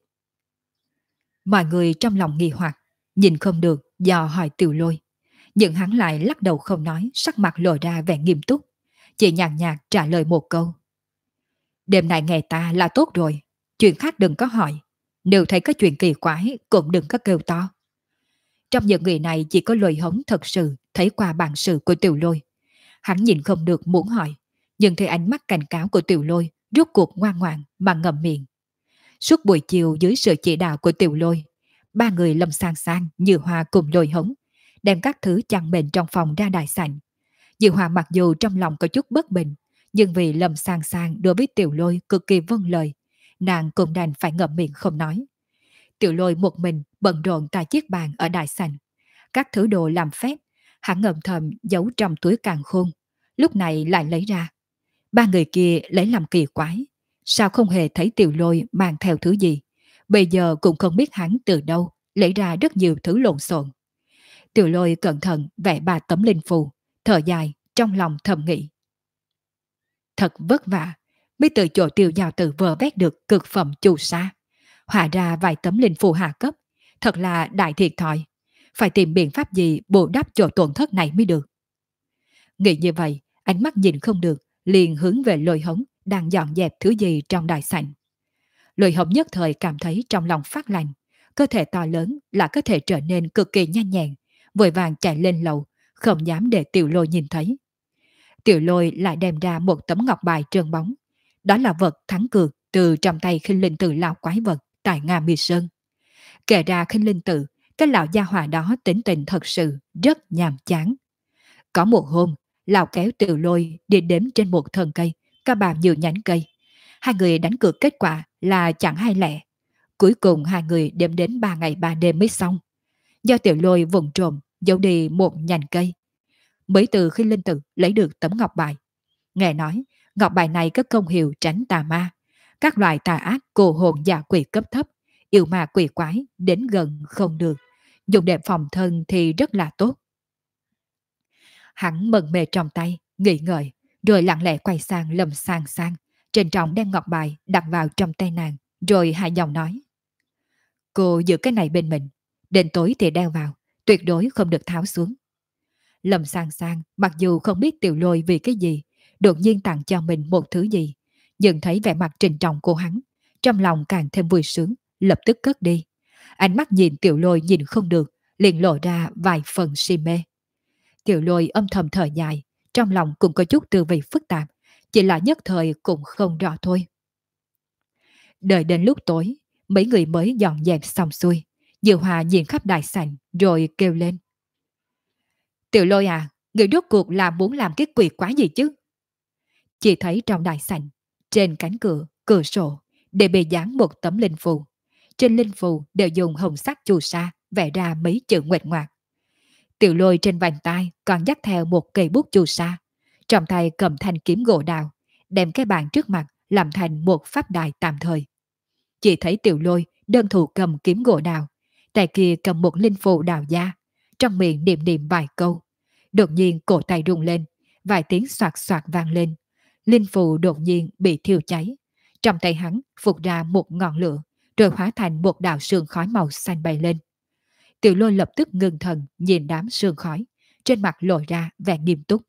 Mọi người trong lòng nghi hoặc, nhìn không được, dò hỏi Tiểu Lôi. Nhưng hắn lại lắc đầu không nói, sắc mặt lộ ra vẻ nghiêm túc, chỉ nhàn nhạt trả lời một câu. Đêm nay nghe ta là tốt rồi, chuyện khác đừng có hỏi. Nếu thấy có chuyện kỳ quái cũng đừng có kêu to. Trong những người này chỉ có Lôi Hống thật sự thấy qua bản sự của Tiểu Lôi. Hắn nhìn không được muốn hỏi, nhưng thấy ánh mắt cảnh cáo của Tiểu Lôi rốt cuộc ngoan ngoãn mà ngậm miệng. Suốt buổi chiều dưới sự chỉ đạo của Tiểu Lôi, 3 người Lâm Sang Sang, Như Hoa cùng Lôi Hống đem các thứ chăn mền trong phòng ra đại sảnh. Như Hoa mặc dù trong lòng có chút bất bình, nhưng vì Lâm Sang Sang đối với Tiểu Lôi cực kỳ vâng lời, nàng cũng đành phải ngậm miệng không nói. Tiểu Lôi một mình bận rộn tại chiếc bàn ở đại sảnh. Các thứ đồ làm phép, hắn ngầm thầm giấu trong túi càn khôn, lúc này lại lấy ra. 3 người kia lấy làm kỳ quái, sao không hề thấy Tiểu Lôi mang theo thứ gì, bây giờ cũng không biết hắn từ đâu lấy ra rất nhiều thứ lộn xộn. Tiểu Lôi cẩn thận vẽ 3 tấm linh phù, thở dài, trong lòng thầm nghĩ. Thật vất vả, mới từ chỗ Tiêu Giao Tử vờ vét được cực phẩm chu sa, hòa ra vài tấm linh phù hạ cấp, thật là đại thiệt thòi, phải tìm biện pháp gì bù đắp chỗ tổn thất này mới được. Nghĩ như vậy, ánh mắt nhìn không được, liền hướng về Lôi Hống đang dọn dẹp thứ gì trong đại sảnh. Lôi Hống nhất thời cảm thấy trong lòng phát lạnh, cơ thể to lớn là có thể trở nên cực kỳ nhanh nhẹn, vội vàng chạy lên lầu, không dám để Tiểu Lôi nhìn thấy. Tiểu Lôi lại đem ra một tấm ngọc bài trơn bóng, đó là vật thắng cược từ trong tay Khinh Linh Tử lão quái vật tại Nga Mi Sơn. Kể ra Khinh Linh Tử, cái lão gia hỏa đó tính tình thật sự rất nhàm chán. Có một hôm, lão kéo Tiểu Lôi đi đếm trên một thân cây, có bao nhiêu nhánh cây. 2 người đánh cược kết quả là chẳng hay lẻ. Cuối cùng 2 người đếm đến 3 ngày 3 đêm mới xong. Do Tiểu Lôi vùng trộm giấu đi một nhành cây, mới từ khi Linh Tử lấy được tấm ngọc bài. Nghe nói, ngọc bài này có công hiệu tránh tà ma, các loại tà ác cô hồn dạ quỷ cấp thấp, yêu ma quỷ quái đến gần không được, dùng để phòng thân thì rất là tốt. Hắn mừng mê trong tay, nghĩ ngợi, rồi lặng lẽ quay sang Lâm Sang Sang, trịnh trọng đem ngọc bài đặt vào trong tay nàng, rồi hai dòng nói. Cô giữ cái này bên mình, đến tối thì đeo vào, tuyệt đối không được tháo xuống. Lâm Sang Sang mặc dù không biết Tiểu Lôi vì cái gì, đột nhiên tặng cho mình một thứ gì, nhưng thấy vẻ mặt trịnh trọng của hắn, trong lòng càng thêm vui sướng, lập tức cất đi. Ánh mắt nhìn Tiểu Lôi nhìn không được, liền lộ ra vài phần si mê. Tiểu Lôi âm thầm thở dài, trong lòng cũng có chút tư vị phức tạp, chỉ là nhất thời cũng không rõ thôi. Đợi đến lúc tối, mấy người mới dọn dẹp xong xuôi, Diệu Hòa nhìn khắp đại sảnh rồi kêu lên. Tiểu Lôi à, người rốt cuộc là muốn làm cái quỷ quái gì chứ? Chỉ thấy trong đại sảnh, trên cánh cửa, cửa sổ, để bề dán một tấm linh phù. Trên linh phù đều dùng hồng sắc chu sa vẽ ra mấy chữ nguệch ngoạc. Tiểu Lôi trên vành tay còn dắt theo một cây bút chu sa, trong tay cầm thanh kiếm gỗ đào, đem cái bàn trước mặt làm thành một pháp đài tạm thời. Chỉ thấy Tiểu Lôi đơn thủ cầm kiếm gỗ đào, tay kia cầm một linh phù đào da, trong miệng niệm niệm vài câu, Đột nhiên cổ tay rung lên, vài tiếng soạt soạt vang lên. Linh phù đột nhiên bị thiêu cháy. Trong tay hắn phụt ra một ngọn lửa, rồi hóa thành một đạo sương khói màu xanh bay lên. Tiểu Lôi lập tức ngưng thần nhìn đám sương khói, trên mặt lộ ra vẻ nghiêm túc.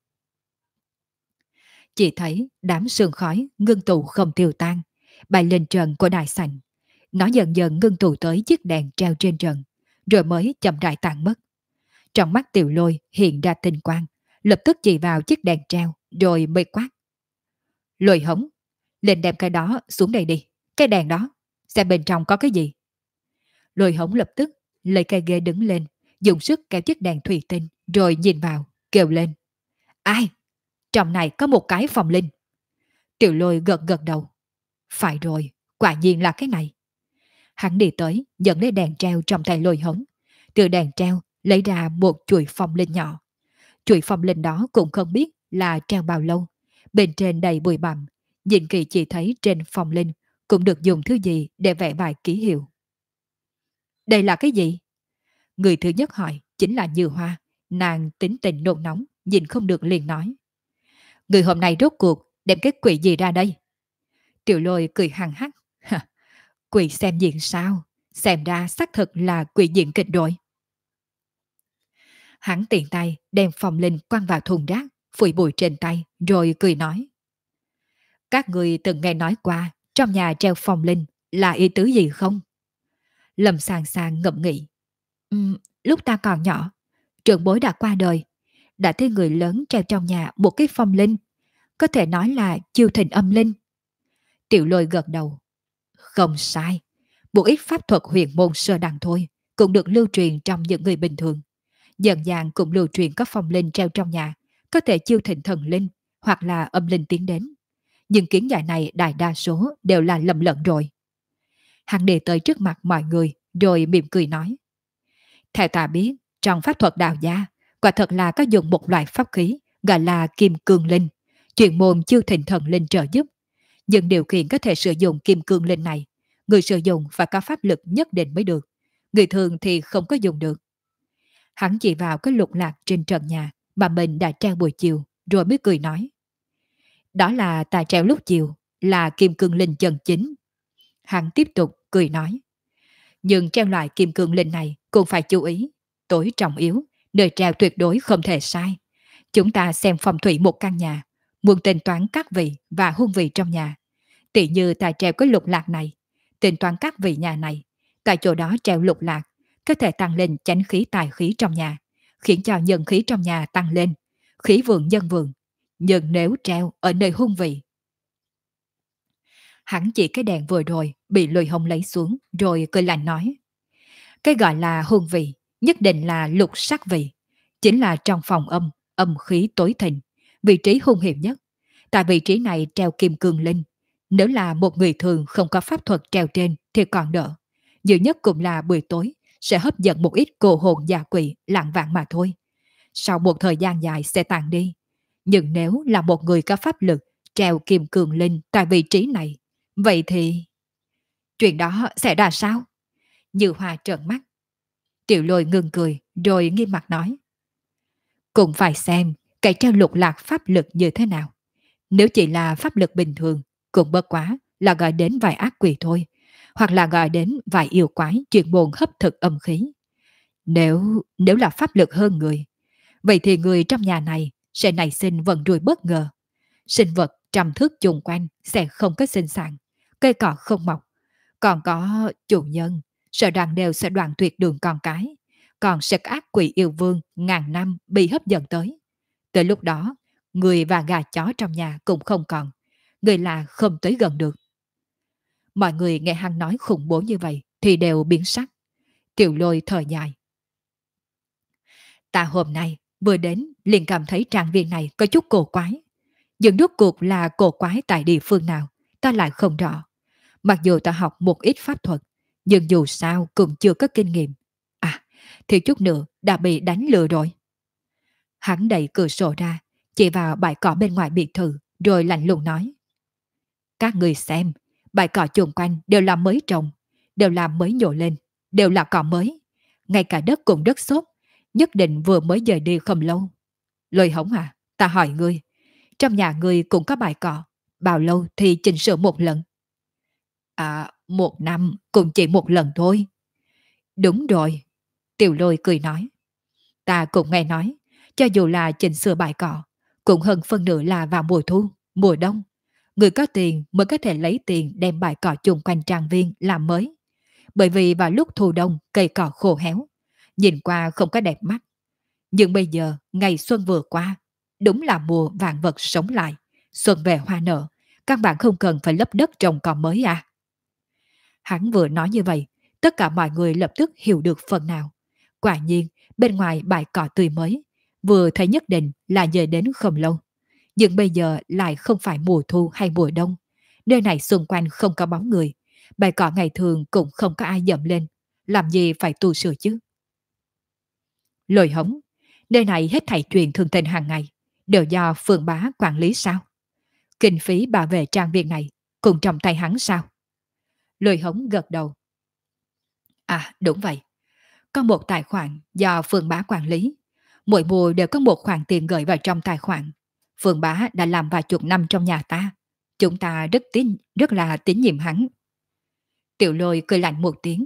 Chỉ thấy đám sương khói ngưng tụ không tiêu tan, bay lên trần của đại sảnh. Nó dần dần ngưng tụ tới chiếc đèn treo trên trần, rồi mới chậm rãi tan mất. Trong mắt Tiểu Lôi hiện ra tinh quang, lập tức chỉ vào chiếc đèn treo, rồi mới quát. Lôi hống, lên đem cái đó xuống đây đi, cái đèn đó, xem bên trong có cái gì. Lôi hống lập tức lấy cây ghế đứng lên, dùng sức kéo chiếc đèn thủy tinh, rồi nhìn vào, kêu lên. Ai? Trong này có một cái phòng linh. Tiểu Lôi gật gật đầu. Phải rồi, quả nhiên là cái này. Hắn đi tới, dẫn lấy đèn treo trong tay Lôi hống. Từ đèn treo lấy ra một chuỗi phong linh nhỏ. Chuỗi phong linh đó cũng không biết là treo bao lâu. Bên trên đầy bụi bặm, nhìn kỹ chỉ thấy trên phong linh cũng được dùng thứ gì để vẽ vài ký hiệu. Đây là cái gì? Người thứ nhất hỏi chính là Như Hoa. Nàng tính tình nôn nóng, nhìn không được liền nói. Người hôm nay rốt cuộc đem cái quỷ gì ra đây? Tiểu Lôi cười hằng hắc. Quỷ xem diện sao? Xem ra xác thực là quỷ diện kịch rồi. Hắn tiện tay đem phong linh quăng vào thùng rác, phủi bụi trên tay, rồi cười nói. Các người từng nghe nói qua trong nhà treo phong linh là ý tứ gì không? Lâm Sàng Sàng ngẫm nghĩ. Lúc ta còn nhỏ, trưởng bối đã qua đời, đã thấy người lớn treo trong nhà một cái phong linh, có thể nói là chiêu thỉnh âm linh. Tiểu Lôi gật đầu. Không sai, một ít pháp thuật huyền môn sơ đẳng thôi, cũng được lưu truyền trong những người bình thường. Dần dàng cũng lưu truyền có phong linh treo trong nhà, có thể chiêu thỉnh thần linh hoặc là âm linh tiến đến. Nhưng kiến giải này đại đa số đều là lầm lẫn rồi. Hắn đi tới trước mặt mọi người, rồi mỉm cười nói. Theo ta biết, trong pháp thuật đạo gia, quả thật là có dùng một loại pháp khí gọi là kim cương linh, chuyên môn chiêu thỉnh thần linh trợ giúp. Nhưng điều kiện có thể sử dụng kim cương linh này, người sử dụng phải có pháp lực nhất định mới được. Người thường thì không có dùng được. Hắn chỉ vào cái lục lạc trên trần nhà mà mình đã treo buổi chiều, rồi mới cười nói. Đó là ta treo lúc chiều, là kim cương linh chân chính. Hắn tiếp tục cười nói. Nhưng treo loại kim cương linh này cũng phải chú ý. Tối trọng yếu, nơi treo tuyệt đối không thể sai. Chúng ta xem phong thủy một căn nhà, muốn tính toán các vị và hương vị trong nhà. Tỷ như ta treo cái lục lạc này, tính toán các vị nhà này. Tại chỗ đó treo lục lạc, có thể tăng lên chánh khí tài khí trong nhà, khiến cho nhân khí trong nhà tăng lên, khí vượng nhân vượng. Nhưng nếu treo ở nơi hung vị. Hắn chỉ cái đèn vừa rồi bị Lôi Hồng lấy xuống, rồi cười lạnh nói. Cái gọi là hung vị nhất định là lục sắc vị, chính là trong phòng âm, âm khí tối thịnh, vị trí hung hiểm nhất. Tại vị trí này treo kim cương linh, nếu là một người thường không có pháp thuật treo trên thì còn đỡ. Nhiều nhất cũng là buổi tối sẽ hấp dẫn một ít cô hồn già quỷ lạng vạn mà thôi. Sau một thời gian dài sẽ tàn đi. Nhưng nếu là một người có pháp lực treo kim cương linh tại vị trí này, vậy thì chuyện đó sẽ ra sao? Như Hoa trợn mắt. Tiểu Lôi ngừng cười, rồi nghiêm mặt nói. Cũng phải xem cái treo lục lạc pháp lực như thế nào. Nếu chỉ là pháp lực bình thường, cũng bất quá là gọi đến vài ác quỷ thôi, hoặc là gọi đến vài yêu quái chuyên môn hấp thực âm khí. Nếu là pháp lực hơn người, vậy thì người trong nhà này sẽ nảy sinh vận rủi bất ngờ. Sinh vật trăm thước chung quanh sẽ không có sinh sản, cây cỏ không mọc. Còn có chủ nhân, sợ rằng đều sẽ đoạn tuyệt đường con cái. Còn sẽ có ác quỷ yêu vương ngàn năm bị hấp dẫn tới. Tới lúc đó, người và gà chó trong nhà cũng không còn. Người là không tới gần được. Mọi người nghe hắn nói khủng bố như vậy thì đều biến sắc. Tiểu Lôi thở dài. Ta hôm nay vừa đến liền cảm thấy trang viên này có chút cổ quái. Nhưng rốt cuộc là cổ quái tại địa phương nào, ta lại không rõ. Mặc dù ta học một ít pháp thuật, nhưng dù sao cũng chưa có kinh nghiệm. À, thì chút nữa đã bị đánh lừa rồi. Hắn đẩy cửa sổ ra, chỉ vào bãi cỏ bên ngoài biệt thự, rồi lạnh lùng nói. Các người xem, bãi cỏ chung quanh đều là mới trồng, đều là mới nhổ lên, đều là cỏ mới. Ngay cả đất cũng đất xốp, nhất định vừa mới dời đi không lâu. Lôi Hống à, ta hỏi ngươi, trong nhà ngươi cũng có bài cọ, bao lâu thì chỉnh sửa một lần? À, một năm cũng chỉ một lần thôi. Đúng rồi, Tiểu Lôi cười nói. Ta cũng nghe nói, cho dù là chỉnh sửa bài cọ, cũng hơn phân nửa là vào mùa thu, mùa đông. Người có tiền mới có thể lấy tiền đem bài cọ chung quanh trang viên làm mới. Bởi vì vào lúc thu đông cây cọ khô héo, nhìn qua không có đẹp mắt. Nhưng bây giờ ngày xuân vừa qua, đúng là mùa vạn vật sống lại, xuân về hoa nở, các bạn không cần phải lấp đất trồng cỏ mới à. Hắn vừa nói như vậy, tất cả mọi người lập tức hiểu được phần nào. Quả nhiên, bên ngoài bãi cỏ tươi mới, vừa thấy nhất định là dời đến không lâu. Nhưng bây giờ lại không phải mùa thu hay mùa đông. Nơi này xung quanh không có bóng người. Bãi cỏ ngày thường cũng không có ai dậm lên. Làm gì phải tu sửa chứ? Lôi Hống, nơi này hết thảy chuyện thường tình hàng ngày, đều do Phương Bá quản lý sao? Kinh phí bảo vệ trang viên này cùng trong tay hắn sao? Lôi Hống gật đầu. À đúng vậy, có một tài khoản do Phương Bá quản lý. Mỗi mùa đều có một khoản tiền gửi vào trong tài khoản. Phương Bá đã làm vài chục năm trong nhà ta. Chúng ta rất là tín nhiệm hắn. Tiểu Lôi cười lạnh một tiếng.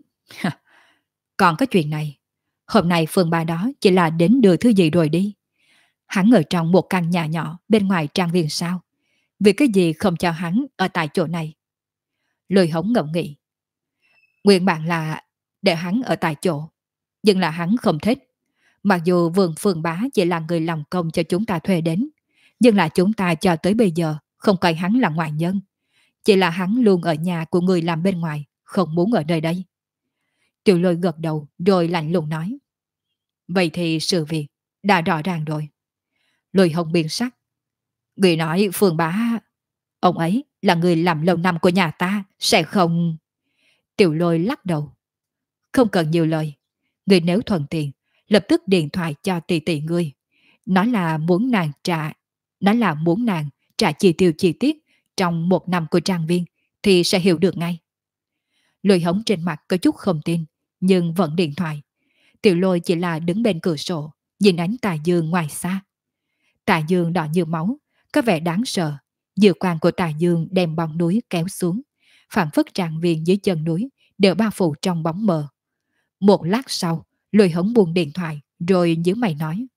Còn có chuyện này, hôm nay Phương Bá đó chỉ là đến đưa thứ gì rồi đi. Hắn ở trong một căn nhà nhỏ bên ngoài trang viên sao? Vì cái gì không cho hắn ở tại chỗ này? Lôi Hống ngẫm nghĩ. Nguyện bạn là để hắn ở tại chỗ, nhưng là hắn không thích. Mặc dù vườn Phương Bá chỉ là người làm công cho chúng ta thuê đến, nhưng là chúng ta cho tới bây giờ không coi hắn là ngoại nhân. Chỉ là hắn luôn ở nhà của người làm bên ngoài, không muốn ở nơi đây. Tiểu Lôi gật đầu rồi lạnh lùng nói. Vậy thì sự việc đã rõ ràng rồi. Lôi Hồng biến sắc. Người nói Phương Bá, ông ấy là người làm lâu năm của nhà ta, sẽ không... Tiểu Lôi lắc đầu. Không cần nhiều lời. Người nếu thuận tiện, lập tức điện thoại cho tỷ tỷ ngươi. Nói là muốn nàng trả, nói là muốn nàng trả chi tiêu chi tiết trong một năm của trang viên thì sẽ hiểu được ngay. Lôi Hống trên mặt có chút không tin, nhưng vẫn điện thoại. Tiểu Lôi chỉ là đứng bên cửa sổ, nhìn ánh tà dương ngoài xa. Tà dương đỏ như máu, có vẻ đáng sợ. Dư quang của tà dương đem bóng núi kéo xuống, phản phất trang viên dưới chân núi đều bao phủ trong bóng mờ. Một lát sau, Lôi Hống buông điện thoại, rồi nhíu mày nói.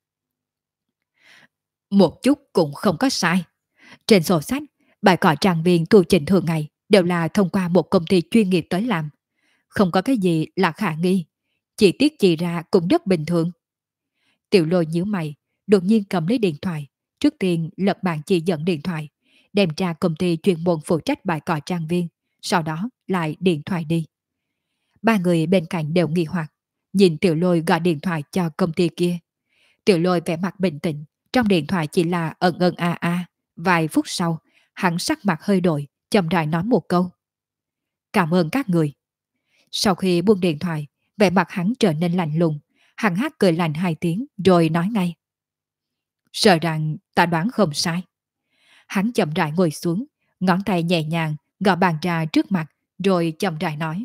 Một chút cũng không có sai. Trên sổ sách, bài cọ trang viên tu trình thường ngày đều là thông qua một công ty chuyên nghiệp tới làm. Không có cái gì là khả nghi. Chi tiết chỉ ra cũng rất bình thường. Tiểu Lôi nhíu mày, đột nhiên cầm lấy điện thoại. Trước tiên lật bản chỉ dẫn điện thoại, đem ra công ty chuyên môn phụ trách bài cọ trang viên. Sau đó lại điện thoại đi. Ba người bên cạnh đều nghi hoặc, nhìn Tiểu Lôi gọi điện thoại cho công ty kia. Tiểu Lôi vẻ mặt bình tĩnh, trong điện thoại chỉ là ân ân a a. Vài phút sau, hắn sắc mặt hơi đổi, chậm rãi nói một câu. Cảm ơn các người. Sau khi buông điện thoại, vẻ mặt hắn trở nên lạnh lùng, hắn hát cười lạnh hai tiếng rồi nói ngay. Sợ rằng ta đoán không sai. Hắn chậm rãi ngồi xuống, ngón tay nhẹ nhàng gõ bàn trà trước mặt rồi chậm rãi nói.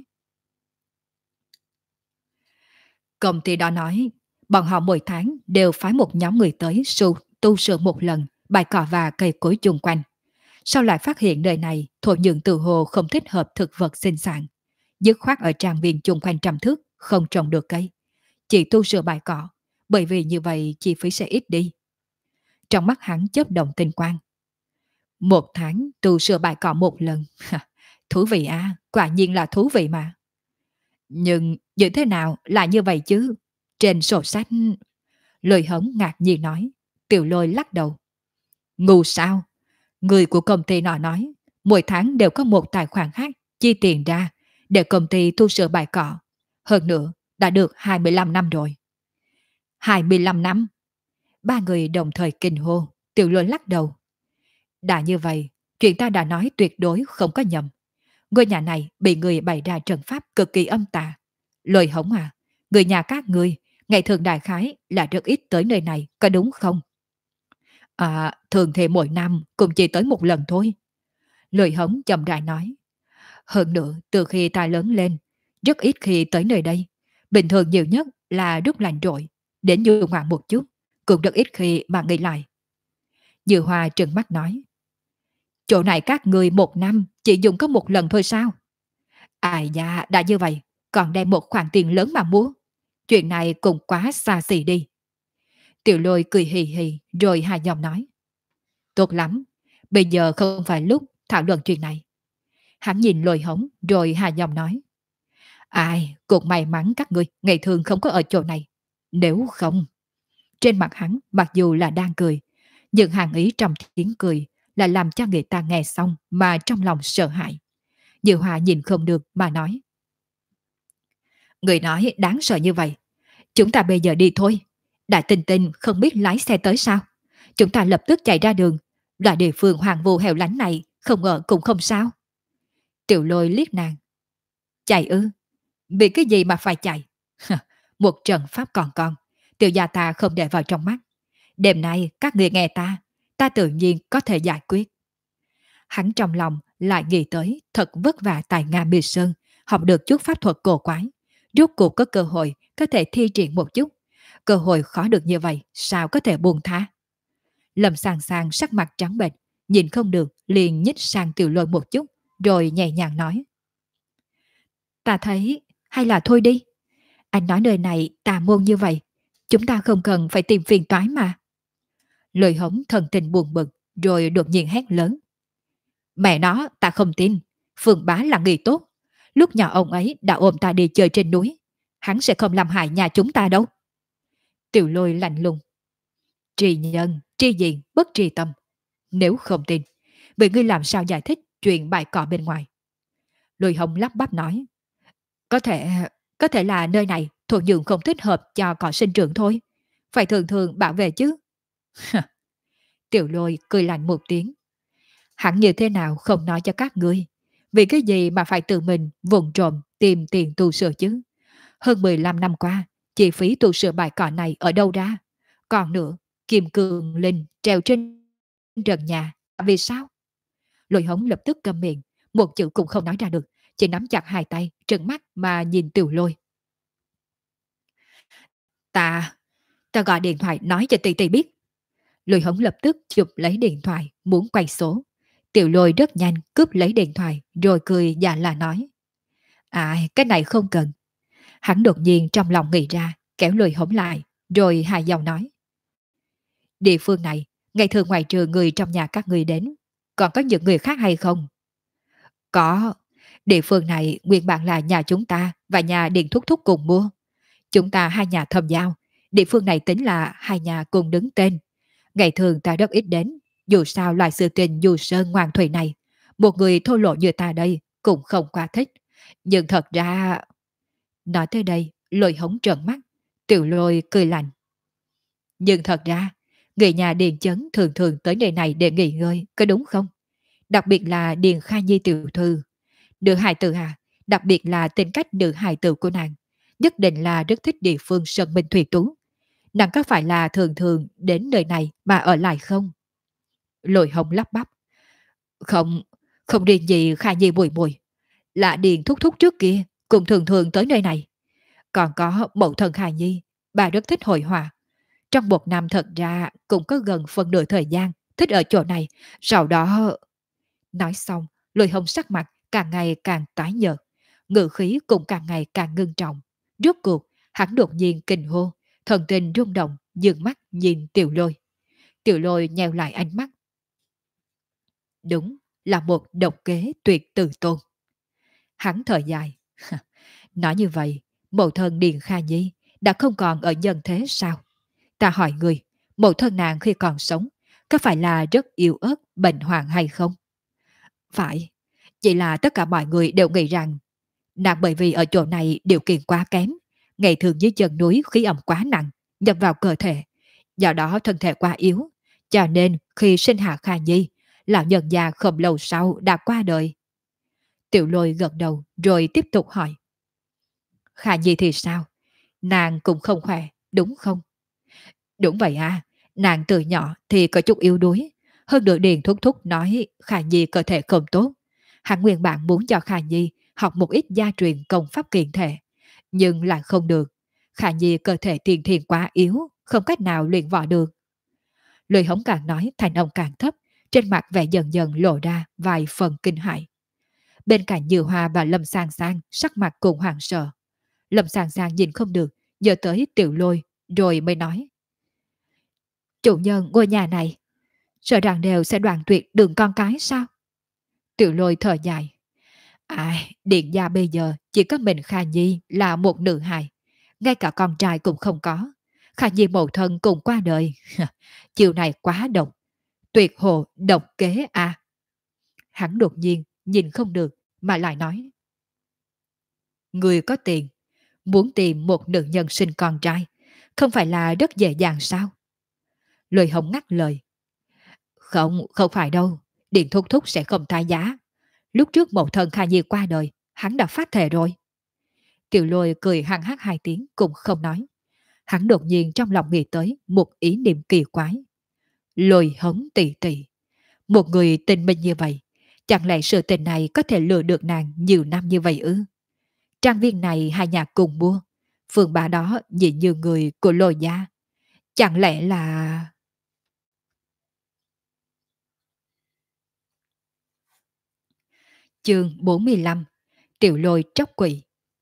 Công ty đó nói, bọn họ mỗi tháng đều phái một nhóm người tới tu sửa một lần bài cỏ và cây cối chung quanh. Sau lại phát hiện nơi này thổ nhưỡng tự hồ không thích hợp thực vật sinh sản. Dứt khoát ở trang viên chung quanh trăm thước không trồng được cây. Chỉ tu sửa bài cỏ, bởi vì như vậy chi phí sẽ ít đi. Trong mắt hắn chớp động tinh quang. Một tháng tu sửa bài cỏ một lần. Thú vị à, quả nhiên là thú vị mà. Nhưng như thế nào là như vậy chứ? Trên sổ sách... Lôi Hống ngạc nhiên nói. Tiểu Lôi lắc đầu. Ngu sao? Người của công ty nọ nói, mỗi tháng đều có một tài khoản khác chi tiền ra để công ty thu sửa bài cọ. Hơn nữa, đã được 25 năm rồi. 25 năm? Ba người đồng thời kinh hô, Tiểu Lôi lắc đầu. Đã như vậy, chuyện ta đã nói tuyệt đối không có nhầm. Ngôi nhà này bị người bày ra trận pháp cực kỳ âm tà. Lôi Hống à, người nhà các ngươi, ngày thường đại khái là rất ít tới nơi này, có đúng không? À, thường thì mỗi năm cũng chỉ tới một lần thôi. Lôi Hống chậm rãi nói. Hơn nữa, từ khi ta lớn lên, rất ít khi tới nơi đây. Bình thường nhiều nhất là lúc lạnh rội, đến du ngoạn một chút, cũng rất ít khi mà nghĩ lại. Dư Hoa trừng mắt nói, chỗ này các người một năm chỉ dùng có một lần thôi sao? Ai da, đã như vậy, còn đem một khoản tiền lớn mà mua. Chuyện này cũng quá xa xỉ đi. Tiểu Lôi cười hì hì rồi hài lòng nói, tốt lắm, bây giờ không phải lúc thảo luận chuyện này. Hắn nhìn Lôi Hống rồi hài lòng nói, ai, cũng may mắn các ngươi ngày thường không có ở chỗ này. Nếu không... Trên mặt hắn mặc dù là đang cười, nhưng hàng ý trong tiếng cười là làm cho người ta nghe xong mà trong lòng sợ hãi. Dư Hoa nhìn không được mà nói, người nói đáng sợ như vậy, chúng ta bây giờ đi thôi. Đại Tinh Tinh không biết lái xe tới sao? Chúng ta lập tức chạy ra đường. Loại địa phương hoàng vu hẻo lánh này không ở cũng không sao. Tiểu Lôi liếc nàng. Chạy ư? Vì cái gì mà phải chạy? Một trận pháp còn. Tiểu gia ta không để vào trong mắt. Đêm nay các người nghe ta tự nhiên có thể giải quyết. Hắn trong lòng lại nghĩ tới thật vất vả tại Nga Mi Sơn, học được chút pháp thuật cổ quái. Rốt cuộc có cơ hội có thể thi triển một chút. Cơ hội khó được như vậy, sao có thể buông tha? Lâm Sàng Sàng sắc mặt trắng bệch, nhìn không được liền nhích sang Tiểu Lôi một chút, rồi nhẹ nhàng nói. Ta thấy, hay là thôi đi. Anh nói nơi này tà môn như vậy, chúng ta không cần phải tìm phiền toái mà. Lôi Hống thần tình buồn bực, rồi đột nhiên hét lớn. Mẹ nó, ta không tin. Phương Bá là người tốt. Lúc nhỏ ông ấy đã ôm ta đi chơi trên núi. Hắn sẽ không làm hại nhà chúng ta đâu. Tiểu Lôi lạnh lùng. Tri nhân, tri diện, bất tri tâm. Nếu không tin, vậy ngươi làm sao giải thích chuyện bài cọ bên ngoài? Lôi Hồng lắp bắp nói. Có thể, có thể là nơi này thổ nhưỡng không thích hợp cho cỏ sinh trưởng thôi. Phải thường thường bảo vệ chứ. Tiểu Lôi cười lạnh một tiếng. Hẳn như thế nào không nói cho các ngươi. Vì cái gì mà phải tự mình vụng trộm tìm tiền tu sửa chứ? Hơn 15 năm qua, chi phí tu sửa bài cọ này ở đâu ra? Còn nữa, kim cương linh treo trên trần nhà. Vì sao? Lôi Hống lập tức câm miệng, một chữ cũng không nói ra được, chỉ nắm chặt hai tay, trừng mắt mà nhìn Tiểu Lôi. Ta gọi điện thoại nói cho tỷ tỷ biết. Lôi Hống lập tức chụp lấy điện thoại, muốn quay số. Tiểu Lôi rất nhanh cướp lấy điện thoại, rồi cười dạ là nói. À, cái này không cần. Hắn đột nhiên trong lòng nghĩ ra, kéo Lôi Hống lại, rồi hài giọng nói. Địa phương này, ngày thường ngoài trừ người trong nhà các người đến, còn có những người khác hay không? Có. Địa phương này nguyên bản là nhà chúng ta và nhà Điền Thúc Thúc cùng mua. Chúng ta hai nhà thầm giao. Địa phương này tính là hai nhà cùng đứng tên. Ngày thường ta rất ít đến. Dù sao loại sự tình dù sơn ngoan thủy này, một người thô lộ như ta đây cũng không quá thích. Nhưng thật ra... Nói tới đây, Lôi Hống trợn mắt. Tiểu Lôi cười lạnh. Nhưng thật ra, người nhà Điền Chấn thường thường tới nơi này để nghỉ ngơi, có đúng không? Đặc biệt là Điền Kha Nhi tiểu thư. Nữ hài tử à, đặc biệt là tính cách nữ hài tử của nàng, nhất định là rất thích địa phương Sơn Minh Thủy Tú. Nàng có phải là thường thường đến nơi này mà ở lại không? Lôi Hồng lắp bắp. Không, không riêng gì Kha Nhi Bùi Bùi. Là Điền Thúc Thúc trước kia, cũng thường thường tới nơi này. Còn có mẫu thân Kha Nhi, bà rất thích hội họa. Trong một năm thật ra cũng có gần phần nửa thời gian thích ở chỗ này, sau đó... Nói xong, Lôi Hồng sắc mặt càng ngày càng tái nhợt, ngữ khí cũng càng ngày càng ngưng trọng. Rốt cuộc, hắn đột nhiên kinh hô, thần tình rung động, dừng mắt nhìn Tiểu Lôi. Tiểu Lôi nheo lại ánh mắt. Đúng là một độc kế tuyệt từ tôn. Hắn thở dài. Nói như vậy, mẫu thân Điền Kha Nhi đã không còn ở nhân thế sao? Ta hỏi người, mẫu thân nàng khi còn sống, có phải là rất yếu ớt, bệnh hoạn hay không? Phải, chỉ là tất cả mọi người đều nghĩ rằng nàng bởi vì ở chỗ này điều kiện quá kém, ngày thường dưới chân núi khí ẩm quá nặng, nhập vào cơ thể, do đó thân thể quá yếu, cho nên khi sinh hạ Kha Nhi, lão nhân già không lâu sau đã qua đời. Tiểu Lôi gật đầu rồi tiếp tục hỏi. Kha Nhi thì sao? Nàng cũng không khỏe, đúng không? Đúng vậy à, nàng từ nhỏ thì có chút yếu đuối. Hơn nữa Điền Thúc Thúc nói Kha Nhi cơ thể không tốt. Hắn nguyên bản muốn cho Kha Nhi học một ít gia truyền công pháp kiện thể, nhưng lại không được. Khả Nhi cơ thể tiền thiền quá yếu, không cách nào luyện võ được. Lôi Hống càng nói thành âm càng thấp, trên mặt vẻ dần dần lộ ra vài phần kinh hãi. Bên cạnh Như Hoa và Lâm Sang Sang sắc mặt cùng hoảng sợ. Lâm Sang Sang nhìn không được, giờ tới Tiểu Lôi, rồi mới nói. Chủ nhân ngôi nhà này, sợ rằng đều sẽ đoạn tuyệt đường con cái sao? Tiểu Lôi thở dài. Ai, điện gia bây giờ chỉ có mình Kha Nhi là một nữ hài, ngay cả con trai cũng không có. Kha Nhi mẫu thân cùng qua đời. Chiều này quá độc, tuyệt hồ độc kế à. Hắn đột nhiên nhìn không được mà lại nói. Người có tiền, muốn tìm một nữ nhân sinh con trai, không phải là rất dễ dàng sao? Lôi Hồng ngắt lời. Không, không phải đâu, Điện Thúc Thúc sẽ không tái giá. Lúc trước mẫu thân Kha Nhi qua đời, hắn đã phát thề rồi. Tiểu Lôi cười hăng hắc hai tiếng cũng không nói. Hắn đột nhiên trong lòng nghĩ tới một ý niệm kỳ quái. Lôi Hống tỷ tỷ, một người tình mình như vậy, chẳng lẽ sự tình này có thể lừa được nàng nhiều năm như vậy ư? Trang viên này hai nhà cùng mua, phường bà đó nhìn như người của Lôi gia. Chẳng lẽ là... Chương 45. Tiểu Lôi tróc quỷ.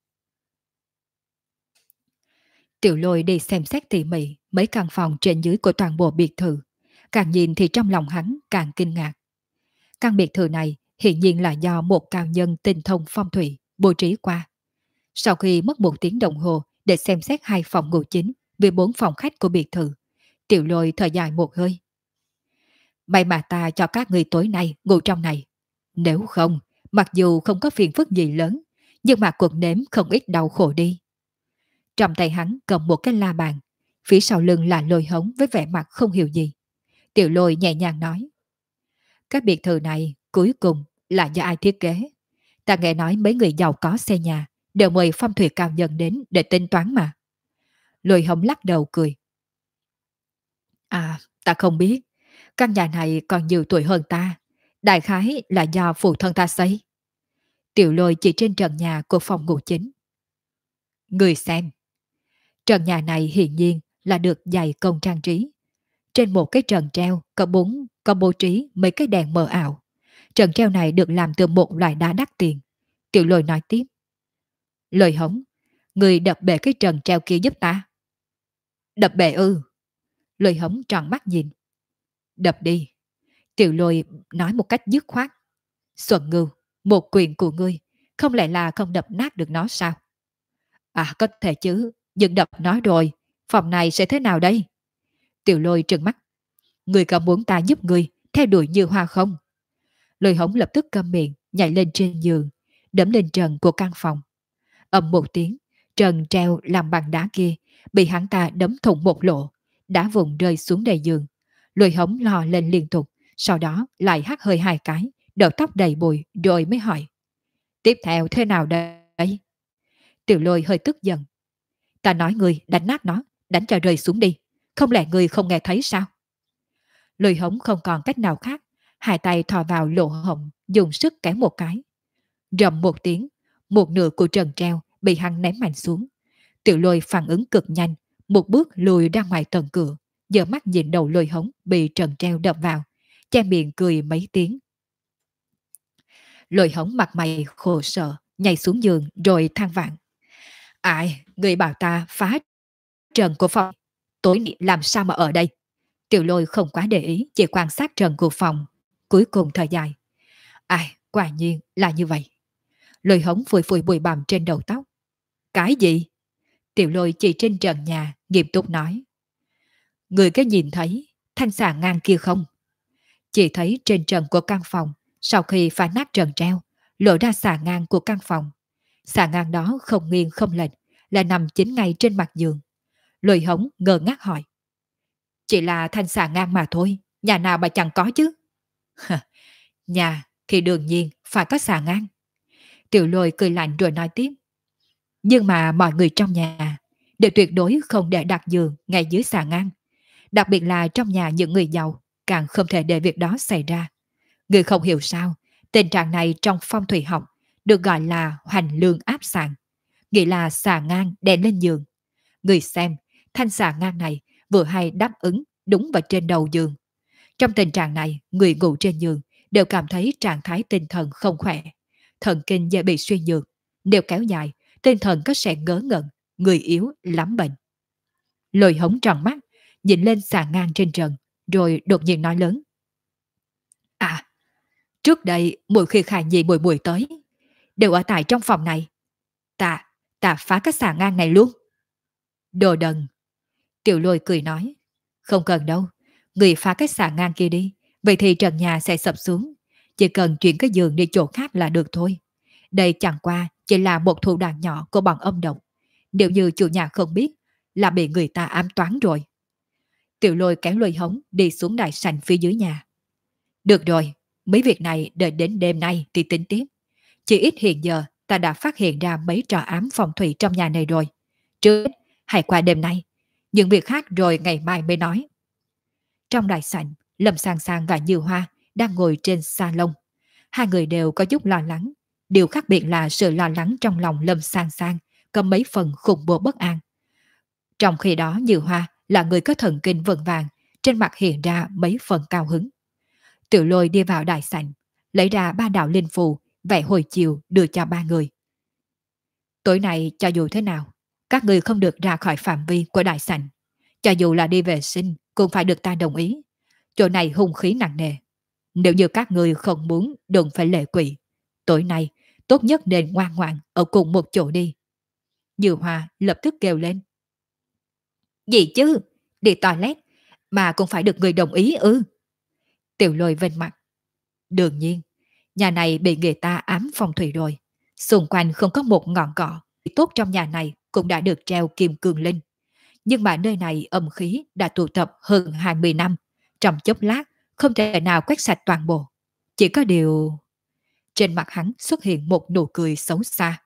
Tiểu Lôi đi xem xét tỉ mỉ mấy căn phòng trên dưới của toàn bộ biệt thự. Càng nhìn thì trong lòng hắn càng kinh ngạc. Căn biệt thự này hiện nhiên là do một cao nhân tinh thông phong thủy bố trí qua. Sau khi mất 1 tiếng đồng hồ để xem xét 2 phòng ngủ chính với 4 phòng khách của biệt thự, Tiểu Lôi thở dài một hơi. May mà ta cho các người tối nay ngủ trong này. Nếu không, mặc dù không có phiền phức gì lớn, nhưng mà cuộc nếm không ít đau khổ đi. Trong tay hắn cầm một cái la bàn, phía sau lưng là Lôi Hống với vẻ mặt không hiểu gì. Tiểu Lôi nhẹ nhàng nói. Cái biệt thự này cuối cùng là do ai thiết kế? Ta nghe nói mấy người giàu có xây nhà đều mời phong thủy cao nhân đến để tính toán mà. Lôi Hống lắc đầu cười. À, ta không biết. Căn nhà này còn nhiều tuổi hơn ta. Đại khái là do phụ thân ta xây. Tiểu Lôi chỉ trên trần nhà của phòng ngủ chính. Người xem. Trần nhà này hiển nhiên là được dày công trang trí. Trên một cái trần treo có bố trí mấy cái đèn mờ ảo. Trần treo này được làm từ một loại đá đắt tiền. Tiểu Lôi nói tiếp. Lôi Hống, người đập bể cái trần treo kia giúp ta. Đập bể ư? Lôi Hống tròn mắt nhìn. Đập đi. Tiểu Lôi nói một cách dứt khoát. Xuân Ngưu, một quyền của ngươi, không lẽ là không đập nát được nó sao? À có thể chứ, nhưng đập nó rồi, phòng này sẽ thế nào đây? Tiểu Lôi trừng mắt. Ngươi có muốn ta giúp ngươi theo đuổi Như Hoa không? Lôi Hống lập tức câm miệng, nhảy lên trên giường, đấm lên trần của căn phòng. Ầm một tiếng, trần treo làm bằng đá kia bị hắn ta đấm thủng một lỗ, đá vụn rơi xuống đầy giường. Lôi Hống lò lên liên tục, sau đó lại hắt hơi 2 cái, đầu tóc đầy bụi rồi mới hỏi. Tiếp theo thế nào đây? Tiểu Lôi hơi tức giận. Ta nói ngươi đánh nát nó, đánh cho rơi xuống đi. Không lẽ ngươi không nghe thấy sao? Lôi Hống không còn cách nào khác, hai tay thò vào lỗ hổng, dùng sức kéo một cái. Rầm một tiếng, một nửa của trần treo bị hắn ném mạnh xuống. Tiểu Lôi phản ứng cực nhanh, một bước lùi ra ngoài tầng cửa, giơ mắt nhìn đầu Lôi Hống bị trần treo đập vào, che miệng cười mấy tiếng. Lôi Hống mặt mày khổ sở, nhảy xuống giường rồi than vãn. Ai, người bảo ta phá trần của phòng, tối nay làm sao mà ở đây? Tiểu Lôi không quá để ý, chỉ quan sát trần của phòng, cuối cùng thở dài. Ai, quả nhiên là như vậy. Lôi Hống phủi phủi bụi bặm trên đầu tóc. Cái gì? Tiểu Lôi chỉ trên trần nhà, nghiêm túc nói. Người có nhìn thấy thanh xà ngang kia không? Chỉ thấy trên trần của căn phòng, sau khi phá nát trần treo, lộ ra xà ngang của căn phòng. Xà ngang đó không nghiêng không lệch, là nằm chính ngay trên mặt giường. Lôi Hống ngơ ngác hỏi. Chỉ là thanh xà ngang mà thôi, nhà nào mà chẳng có chứ? Nhà thì đương nhiên phải có xà ngang. Tiểu Lôi cười lạnh rồi nói tiếp. Nhưng mà mọi người trong nhà đều tuyệt đối không để đặt giường ngay dưới xà ngang. Đặc biệt là trong nhà những người giàu, càng không thể để việc đó xảy ra. Người không hiểu sao, tình trạng này trong phong thủy học được gọi là hoành lương áp sàn, nghĩa là xà ngang đè lên giường. Người xem, thanh xà ngang này vừa hay đáp ứng đúng vào trên đầu giường. Trong tình trạng này, người ngủ trên giường đều cảm thấy trạng thái tinh thần không khỏe. Thần kinh dễ bị suy nhược. Nếu kéo dài, tinh thần có sẽ ngớ ngẩn, người yếu lắm bệnh. Lôi Hống tròn mắt, nhìn lên xà ngang trên trần, rồi đột nhiên nói lớn. À, trước đây mỗi khi Khải Nhi buổi buổi tới, đều ở tại trong phòng này. Ta, ta phá cái xà ngang này luôn. Đồ đần. Tiểu Lôi cười nói. Không cần đâu, người phá cái xà ngang kia đi, vậy thì trần nhà sẽ sập xuống. Chỉ cần chuyển cái giường đi chỗ khác là được thôi. Đây chẳng qua chỉ là một thủ đoạn nhỏ của bọn âm độc. Nếu như chủ nhà không biết, là bị người ta ám toán rồi. Tiểu Lôi kéo Lôi Hống đi xuống đại sảnh phía dưới nhà. Được rồi, mấy việc này đợi đến đêm nay thì tính tiếp. Chỉ ít hiện giờ ta đã phát hiện ra mấy trò ám phong thủy trong nhà này rồi. Trước hãy qua đêm nay, những việc khác rồi ngày mai mới nói. Trong đại sảnh, Lâm Sang Sang và Như Hoa đang ngồi trên salon. Hai người đều có chút lo lắng. Điều khác biệt là sự lo lắng trong lòng Lâm Sang Sang có mấy phần khủng bố bất an. Trong khi đó Như Hoa là người có thần kinh vững vàng, trên mặt hiện ra mấy phần cao hứng. Tiểu Lôi đi vào đại sảnh, lấy ra 3 đạo linh phù, vẽ hồi chiều đưa cho 3 người. Tối nay cho dù thế nào, các người không được ra khỏi phạm vi của đại sảnh. Cho dù là đi vệ sinh cũng phải được ta đồng ý. Chỗ này hung khí nặng nề. Nếu như các người không muốn đừng phải lệ quỷ, tối nay tốt nhất nên ngoan ngoãn ở cùng một chỗ đi. Như Hoa lập tức kêu lên. Gì chứ? Đi toilet mà cũng phải được người đồng ý ư? Tiểu Lôi vênh mặt. Đương nhiên, nhà này bị người ta ám phong thủy rồi. Xung quanh không có một ngọn cỏ. Tốt trong nhà này cũng đã được treo kim cương linh. Nhưng mà nơi này âm khí đã tụ tập hơn 20 năm. Trong chốc lát không thể nào quét sạch toàn bộ. Chỉ có điều... Trên mặt hắn xuất hiện một nụ cười xấu xa.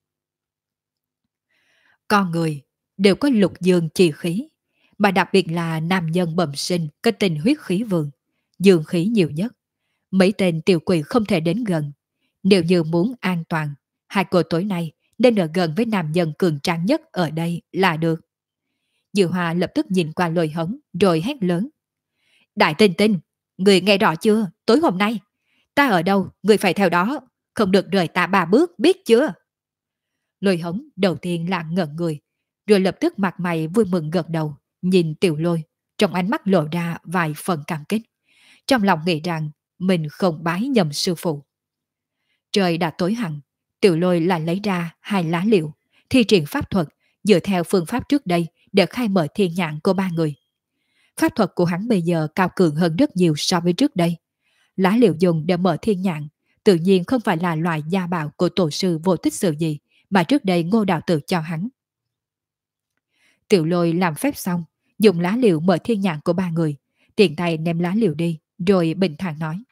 Con người đều có lục dương chi khí. Mà đặc biệt là nam nhân bẩm sinh có tình huyết khí vượng. Dương khí nhiều nhất. Mấy tên tiểu quỷ không thể đến gần. Nếu như muốn an toàn, hai cô tối nay nên ở gần với nam nhân cường tráng nhất ở đây là được. Diệu Hoa lập tức nhìn qua Lôi Hống rồi hét lớn. Đại Tinh Tinh, người nghe rõ chưa? Tối hôm nay, ta ở đâu, người phải theo đó. Không được rời ta 3 bước, biết chưa? Lôi Hống đầu tiên là ngẩn người, rồi lập tức mặt mày vui mừng gật đầu, nhìn Tiểu Lôi, trong ánh mắt lộ ra vài phần cảm kích. Trong lòng nghĩ rằng mình không bái nhầm sư phụ. Trời đã tối hẳn, Tiểu Lôi lại lấy ra 2 lá liệu, thi triển pháp thuật dựa theo phương pháp trước đây để khai mở thiên nhãn của 3 người. Pháp thuật của hắn bây giờ cao cường hơn rất nhiều so với trước đây. Lá liệu dùng để mở thiên nhãn tự nhiên không phải là loại gia bảo của tổ sư vô tích sự gì mà trước đây Ngô Đạo Tử cho hắn. Tiểu Lôi làm phép xong, dùng lá liệu mở thiên nhãn của 3 người, tiện tay ném lá liệu đi, rồi bình thản nói.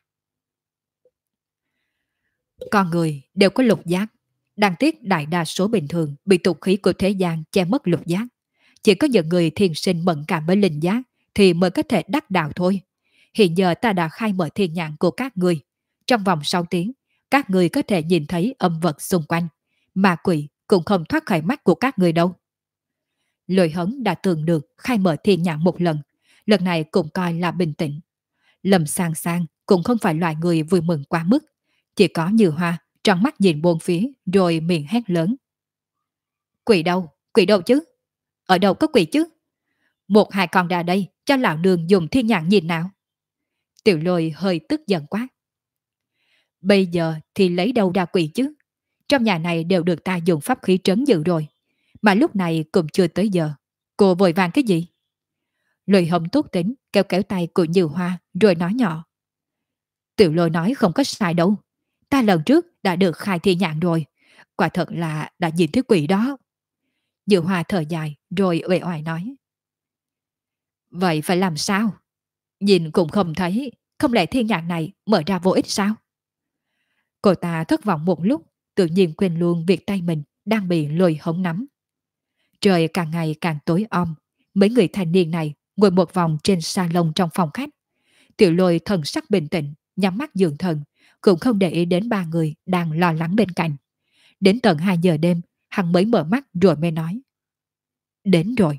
Con người đều có lục giác, đáng tiếc đại đa số bình thường bị tục khí của thế gian che mất lục giác. Chỉ có những người thiên sinh mẫn cảm với linh giác thì mới có thể đắc đạo thôi. Hiện giờ ta đã khai mở thiên nhãn của các người. Trong vòng 6 tiếng, các người có thể nhìn thấy âm vật xung quanh. Mà quỷ cũng không thoát khỏi mắt của các người đâu. Lôi Hống đã từng được khai mở thiên nhãn một lần. Lần này cũng coi là bình tĩnh. Lâm Sang Sang cũng không phải loại người vui mừng quá mức. Chỉ có Như Hoa tròn mắt nhìn bốn phía rồi miệng hét lớn. Quỷ đâu? Quỷ đâu chứ? Ở đâu có quỷ chứ? Một hai con ra đây cho lão nương dùng thiên nhãn nhìn nào. Tiểu Lôi hơi tức giận quát. Bây giờ thì lấy đâu ra quỷ chứ? Trong nhà này đều được ta dùng pháp khí trấn giữ rồi. Mà lúc này cũng chưa tới giờ. Cô vội vàng cái gì? Lôi Hồng tốt tính kéo kéo tay của Như Hoa rồi nói nhỏ. Tiểu Lôi nói không có sai đâu. Ta lần trước đã được khai thiên nhãn rồi. Quả thật là đã nhìn thấy quỷ đó. Như Hoa thở dài rồi uể oải nói. Vậy phải làm sao? Nhìn cũng không thấy. Không lẽ thiên nhãn này mở ra vô ích sao? Cô ta thất vọng một lúc, tự nhiên quên luôn việc tay mình đang bị Lôi Hống nắm. Trời càng ngày càng tối om. Mấy người thanh niên này ngồi một vòng trên salon trong phòng khách. Tiểu Lôi thần sắc bình tĩnh, nhắm mắt dưỡng thần, cũng không để ý đến 3 người đang lo lắng bên cạnh. Đến tận 2 giờ đêm, hắn mới mở mắt rồi mới nói. Đến rồi.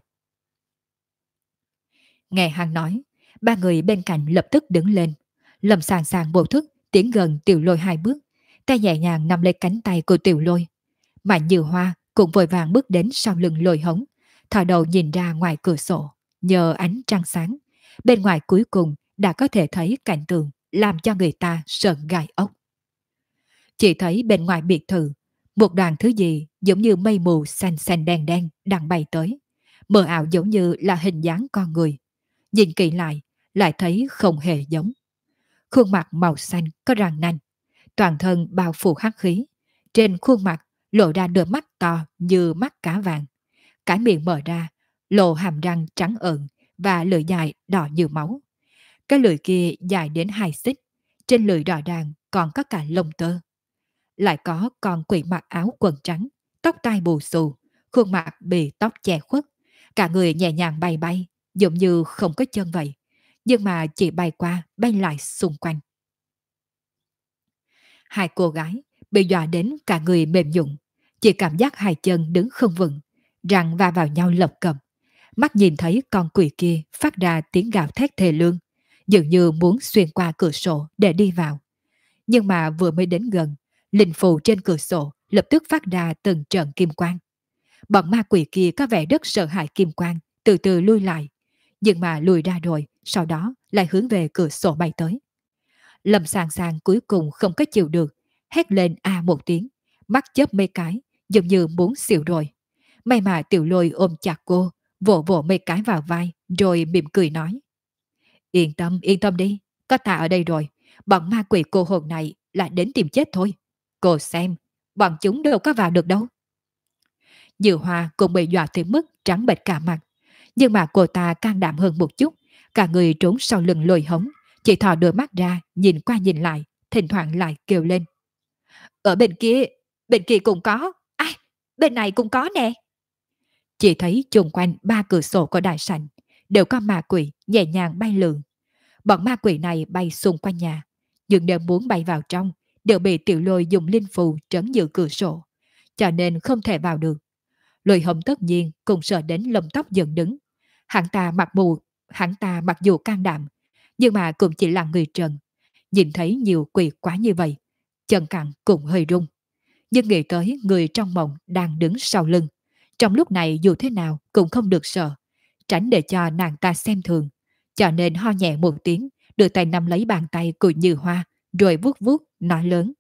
Nghe hắn nói, ba người bên cạnh lập tức đứng lên. Lâm sàng sàng vô thức tiến gần Tiểu Lôi hai bước, tay nhẹ nhàng nắm lấy cánh tay của Tiểu Lôi. Mạnh Như Hoa cũng vội vàng bước đến sau lưng Lôi Hống, thò đầu nhìn ra ngoài cửa sổ, nhờ ánh trăng sáng. Bên ngoài cuối cùng đã có thể thấy cảnh tượng làm cho người ta sợn gai ốc. Chỉ thấy bên ngoài biệt thự, một đoàn thứ gì giống như mây mù xanh xanh đen đen đang bay tới, mờ ảo giống như là hình dáng con người. Nhìn kỹ lại thấy không hề giống. Khuôn mặt màu xanh có răng nanh, toàn thân bao phủ hắc khí. Trên khuôn mặt lộ ra đôi mắt to như mắt cá vàng. Cái miệng mở ra, lộ hàm răng trắng ợn và lưỡi dài đỏ như máu. Cái lưỡi kia dài đến 2 xích, trên lưỡi rõ ràng còn có cả lông tơ. Lại có con quỷ mặc áo quần trắng, tóc tai bù xù, khuôn mặt bị tóc che khuất. Cả người nhẹ nhàng bay bay, giống như không có chân vậy, nhưng mà chỉ bay qua bay lại xung quanh. Hai cô gái bị dọa đến cả người mềm nhũn, chỉ cảm giác hai chân đứng không vững, răng va vào nhau lộc cập. Mắt nhìn thấy con quỷ kia phát ra tiếng gào thét thê lương, dường như muốn xuyên qua cửa sổ để đi vào. Nhưng mà vừa mới đến gần, linh phù trên cửa sổ lập tức phát ra từng trận kim quang. Bọn ma quỷ kia có vẻ rất sợ hãi kim quang, từ từ lui lại. Nhưng mà lùi ra rồi, sau đó lại hướng về cửa sổ bay tới. Lâm Sàng Sàng cuối cùng không có chịu được, hét lên a một tiếng, mắt chớp mấy cái, giống như muốn xỉu rồi. May mà Tiểu Lôi ôm chặt cô, vỗ vỗ mấy cái vào vai, rồi mỉm cười nói. Yên tâm đi, có ta ở đây rồi, bọn ma quỷ cô hồn này là đến tìm chết thôi. Cô xem, bọn chúng đâu có vào được đâu. Như Hoa cũng bị dọa tới mức trắng bệch cả mặt. Nhưng mà cô ta can đảm hơn một chút, cả người trốn sau lưng Lôi Hống, chỉ thò đôi mắt ra, nhìn qua nhìn lại, thỉnh thoảng lại kêu lên. Ở bên kia cũng có, ai, bên này cũng có nè. Chỉ thấy chung quanh ba cửa sổ của đại sảnh, đều có ma quỷ nhẹ nhàng bay lượn. Bọn ma quỷ này bay xung quanh nhà, nhưng nếu muốn bay vào trong, đều bị Tiểu Lôi dùng linh phù trấn giữ cửa sổ, cho nên không thể vào được. Lôi Hồng tất nhiên cũng sợ đến lông tóc dựng đứng. Hắn ta hắn ta mặc dù can đảm, nhưng mà cũng chỉ là người trần. Nhìn thấy nhiều quỷ quá như vậy, chân cẳng cũng hơi rung. Nhưng nghĩ tới người trong mộng đang đứng sau lưng, trong lúc này dù thế nào cũng không được sợ, tránh để cho nàng ta xem thường. Cho nên ho nhẹ một tiếng, đưa tay nắm lấy bàn tay của Như Hoa, rồi vuốt vuốt, nói lớn.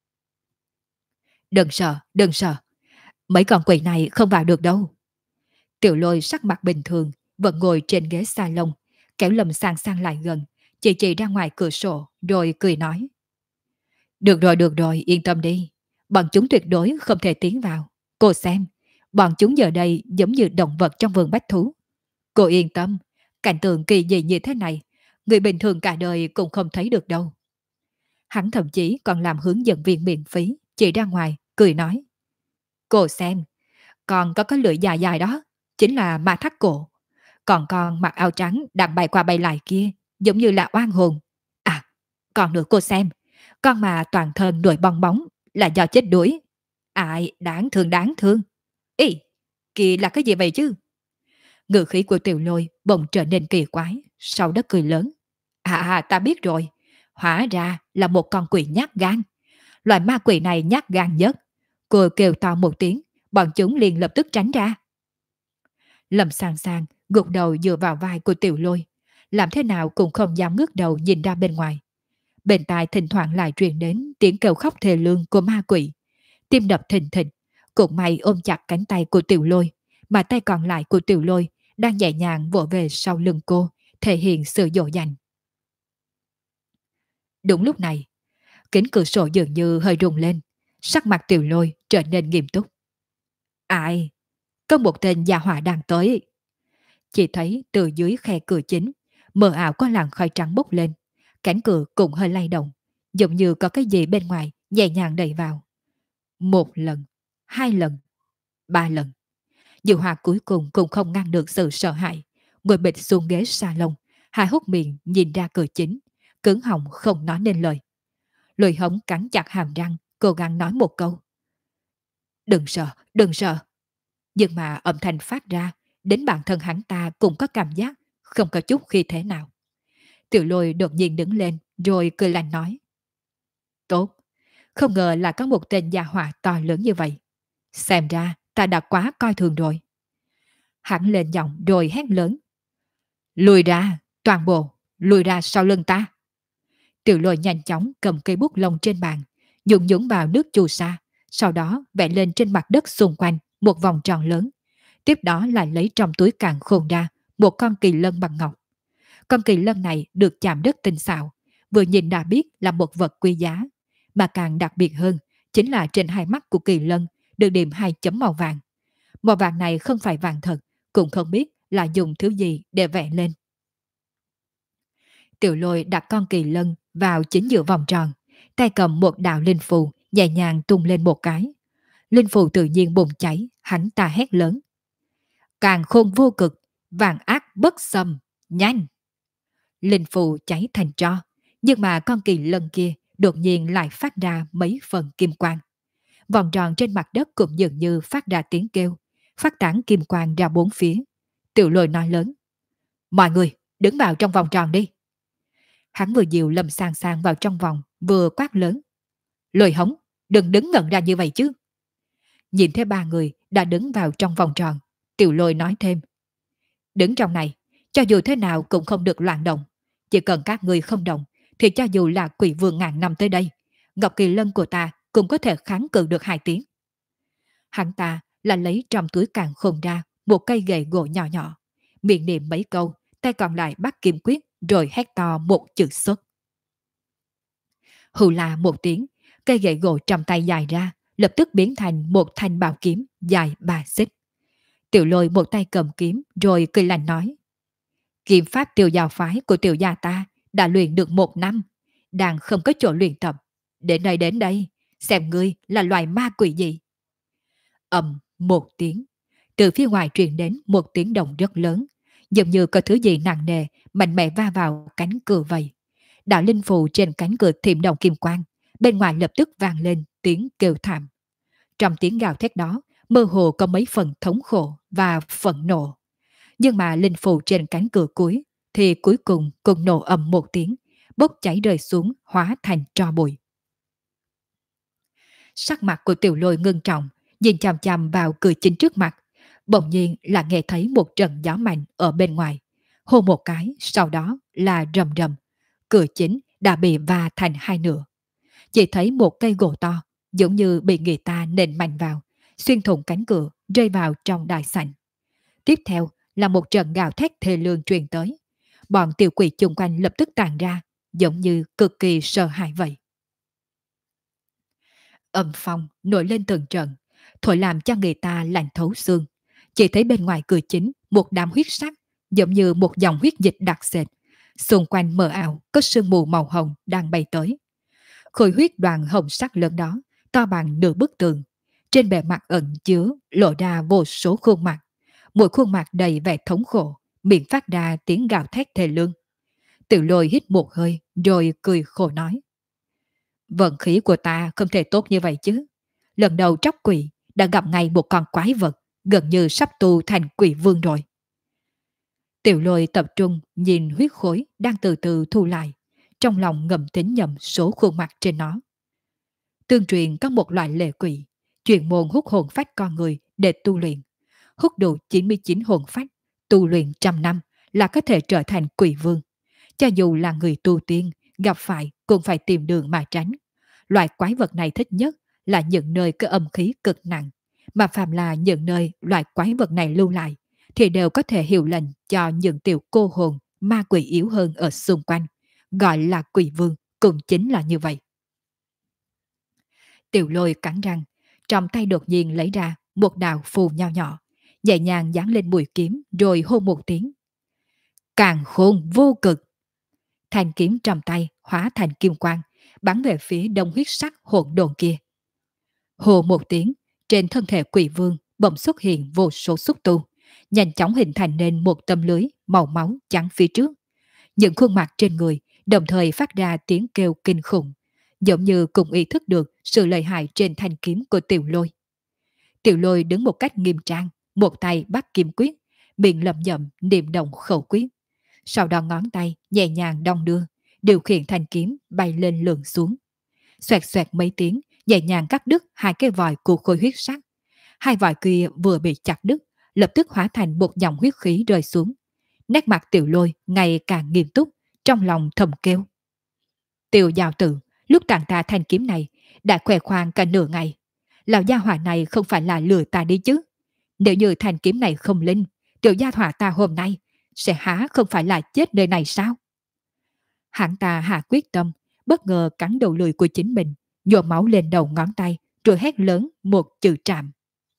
Đừng sợ, mấy con quỷ này không vào được đâu. Tiểu Lôi sắc mặt bình thường, vẫn ngồi trên ghế salon, kéo Lâm Sang Sang lại gần, chỉ ra ngoài cửa sổ, rồi cười nói. Được rồi, yên tâm đi. Bọn chúng tuyệt đối không thể tiến vào. Cô xem, bọn chúng giờ đây giống như động vật trong vườn bách thú. Cô yên tâm, cảnh tượng kỳ dị như thế này, người bình thường cả đời cũng không thấy được đâu. Hắn thậm chí còn làm hướng dẫn viên miễn phí, chỉ ra ngoài, cười nói. Cô xem, còn có cái lưỡi dài dài đó, chính là ma thắt cổ. Còn con mặc áo trắng đang bay qua bay lại kia, giống như là oan hồn. À, còn nữa cô xem, con mà toàn thân nổi bong bóng là do chết đuối. Ai, đáng thương. Ý, kỳ là cái gì vậy chứ? Ngữ khí của Tiểu Lôi bỗng trở nên kỳ quái, sau đó cười lớn. Ta biết rồi, hóa ra là một con quỷ nhát gan. Loại ma quỷ này nhát gan nhất. Cô kêu to một tiếng, bọn chúng liền lập tức tránh ra. Lâm Sang Sang gục đầu dựa vào vai của Tiểu Lôi, làm thế nào cũng không dám ngước đầu nhìn ra bên ngoài. Bên tai thỉnh thoảng lại truyền đến tiếng kêu khóc thê lương của ma quỷ. Tim đập thình thịch, cũng may ôm chặt cánh tay của Tiểu Lôi, mà tay còn lại của Tiểu Lôi đang nhẹ nhàng vỗ về sau lưng cô, thể hiện sự dỗ dành. Đúng lúc này, kính cửa sổ dường như hơi rung lên, sắc mặt Tiểu Lôi trở nên nghiêm túc. Ai? Có một tên gia hỏa đang tới. Chỉ thấy từ dưới khe cửa chính, mờ ảo có làn khói trắng bốc lên, cánh cửa cũng hơi lay động, giống như có cái gì bên ngoài nhẹ nhàng đẩy vào. Một lần, hai lần, ba lần. Dự Hòa cuối cùng cũng không ngăn được sự sợ hãi, ngồi bệt xuống ghế salon, hai hốc miệng nhìn ra cửa chính, cứng họng không nói nên lời. Lôi Hống cắn chặt hàm răng, cố gắng nói một câu. Đừng sợ. Nhưng mà âm thanh phát ra đến bản thân hắn ta cũng có cảm giác không có chút khi thế nào. Tiểu Lôi đột nhiên đứng lên rồi cười lạnh nói. Tốt, không ngờ là có một tên gia hỏa to lớn như vậy. Xem ra ta đã quá coi thường rồi. Hắn lên giọng rồi hét lớn. Lùi ra, toàn bộ, lùi ra sau lưng ta. Tiểu Lôi nhanh chóng cầm cây bút lông trên bàn, nhúng nhúng vào nước chu sa, sau đó vẽ lên trên mặt đất xung quanh một vòng tròn lớn. Tiếp đó lại lấy trong túi càn khôn ra một con kỳ lân bằng ngọc. Con kỳ lân này được chạm đất tinh xảo, vừa nhìn đã biết là một vật quý giá. Mà càng đặc biệt hơn chính là trên hai mắt của kỳ lân được điểm hai chấm màu vàng. Màu vàng này không phải vàng thật, cũng không biết là dùng thứ gì để vẽ lên. Tiểu Lôi đặt con kỳ lân vào chính giữa vòng tròn, tay cầm một đạo linh phù nhẹ nhàng tung lên một cái. Linh phù tự nhiên bùng cháy, hắn ta hét lớn. Càng khôn vô cực, vàng ác bất xâm, nhanh! Linh phù cháy thành tro, nhưng mà con kỳ lân kia đột nhiên lại phát ra mấy phần kim quang. Vòng tròn trên mặt đất cũng dường như phát ra tiếng kêu, phát tán kim quang ra bốn phía. Tiểu Lôi nói lớn. Mọi người, đứng vào trong vòng tròn đi. Hắn vừa dìu Lâm Sang Sang vào trong vòng, vừa quát lớn. Lôi Hống, đừng đứng ngẩn ra như vậy chứ. Nhìn thấy ba người đã đứng vào trong vòng tròn, Tiểu Lôi nói thêm. Đứng trong này, cho dù thế nào cũng không được loạn động. Chỉ cần các người không động, thì cho dù là quỷ vương ngàn năm tới đây, Ngọc Kỳ Lân của ta cũng có thể kháng cự được 2 tiếng. Hắn ta là lấy trong túi càn khôn ra một cây gậy gỗ nhỏ nhỏ, miệng niệm mấy câu, tay còn lại bắt kim quyết rồi hét to một chữ xuất. Hù là một tiếng, cây gậy gỗ trong tay dài ra, lập tức biến thành một thanh bảo kiếm dài 3 xích. Tiểu Lôi một tay cầm kiếm rồi cười lạnh nói. Kiếm pháp Tiểu Giáo phái của tiểu gia ta đã luyện được 1 năm, đang không có chỗ luyện tập. Đến đây, xem ngươi là loài ma quỷ gì. Ầm một tiếng, từ phía ngoài truyền đến một tiếng động rất lớn, giống như có thứ gì nặng nề mạnh mẽ va vào cánh cửa vậy. Đạo linh phù trên cánh cửa thiểm động kim quang, bên ngoài lập tức vang lên tiếng kêu thảm. Trong tiếng gào thét đó, mơ hồ có mấy phần thống khổ và phẫn nộ. Nhưng mà linh phù trên cánh cửa cuối thì cuối cùng cũng nổ ầm một tiếng, bốc cháy rơi xuống hóa thành tro bụi. Sắc mặt của Tiểu Lôi ngưng trọng, nhìn chằm chằm vào cửa chính trước mặt. Bỗng nhiên là nghe thấy một trận gió mạnh ở bên ngoài. Hô một cái, sau đó là rầm rầm. Cửa chính đã bị va thành 2 nửa. Chỉ thấy một cây gỗ to, giống như bị người ta nện mạnh vào, xuyên thủng cánh cửa, rơi vào trong đại sảnh. Tiếp theo là một trận gào thét thê lương truyền tới. Bọn tiểu quỷ chung quanh lập tức tàn ra, giống như cực kỳ sợ hãi vậy. Âm phong nổi lên từng trận, thổi làm cho người ta lạnh thấu xương. Chỉ thấy bên ngoài cửa chính một đám huyết sắc, giống như một dòng huyết dịch đặc sệt. Xung quanh mờ ảo có sương mù màu hồng đang bay tới. Khối huyết đoàn hồng sắc lớn đó, to bằng nửa bức tường. Trên bề mặt ẩn chứa lộ ra vô số khuôn mặt. Mỗi khuôn mặt đầy vẻ thống khổ, miệng phát ra tiếng gào thét thê lương. Tiểu Lôi hít một hơi rồi cười khổ nói. Vận khí của ta không thể tốt như vậy chứ. Lần đầu tróc quỷ đã gặp ngay một con quái vật, gần như sắp tu thành quỷ vương rồi. Tiểu Lôi tập trung nhìn huyết khối đang từ từ thu lại, trong lòng ngầm tính nhầm số khuôn mặt trên nó. Tương truyền có một loại lệ quỷ, chuyên môn hút hồn phách con người để tu luyện. Hút đủ 99 hồn phách, tu luyện 100 năm là có thể trở thành quỷ vương. Cho dù là người tu tiên, gặp phải cũng phải tìm đường mà tránh. Loại quái vật này thích nhất là những nơi có âm khí cực nặng, mà phàm là những nơi loại quái vật này lưu lại, thì đều có thể hiệu lệnh cho những tiểu cô hồn, ma quỷ yếu hơn ở xung quanh. Gọi là quỷ vương, cũng chính là như vậy. Tiểu Lôi cắn răng, trong tay đột nhiên lấy ra một đạo phù nho nhỏ, nhẹ nhàng dán lên mũi kiếm rồi hô một tiếng. Càng khôn vô cực. Thanh kiếm trong tay hóa thành kim quang, bắn về phía đông huyết sắc hỗn độn kia. Hồ một tiếng, trên thân thể quỷ vương bỗng xuất hiện vô số xúc tu, nhanh chóng hình thành nên một tấm lưới màu máu chắn phía trước. Những khuôn mặt trên người đồng thời phát ra tiếng kêu kinh khủng, giống như cùng ý thức được sự lợi hại trên thanh kiếm của Tiểu Lôi. Tiểu Lôi đứng một cách nghiêm trang, một tay bắt kim quyết, miệng lẩm nhẩm niệm động khẩu quyết. Sau đó ngón tay nhẹ nhàng đong đưa, điều khiển thanh kiếm bay lên lượn xuống. Xoẹt xoẹt mấy tiếng, nhẹ nhàng cắt đứt hai cái vòi của khối huyết sắc. Hai vòi kia vừa bị chặt đứt, lập tức hóa thành một dòng huyết khí rơi xuống. Nét mặt Tiểu Lôi ngày càng nghiêm túc, trong lòng thầm kêu. Tiểu Giao Tử, lúc tặng ta thanh kiếm này, đã khoe khoang cả nửa ngày. Lão gia hỏa này không phải là lừa ta đi chứ. Nếu như thanh kiếm này không linh, tiểu gia hỏa ta hôm nay sẽ há không phải là chết nơi này sao? Hắn ta hạ quyết tâm, bất ngờ cắn đầu lưỡi của chính mình, nhổ máu lên đầu ngón tay, rồi hét lớn một chữ trạm.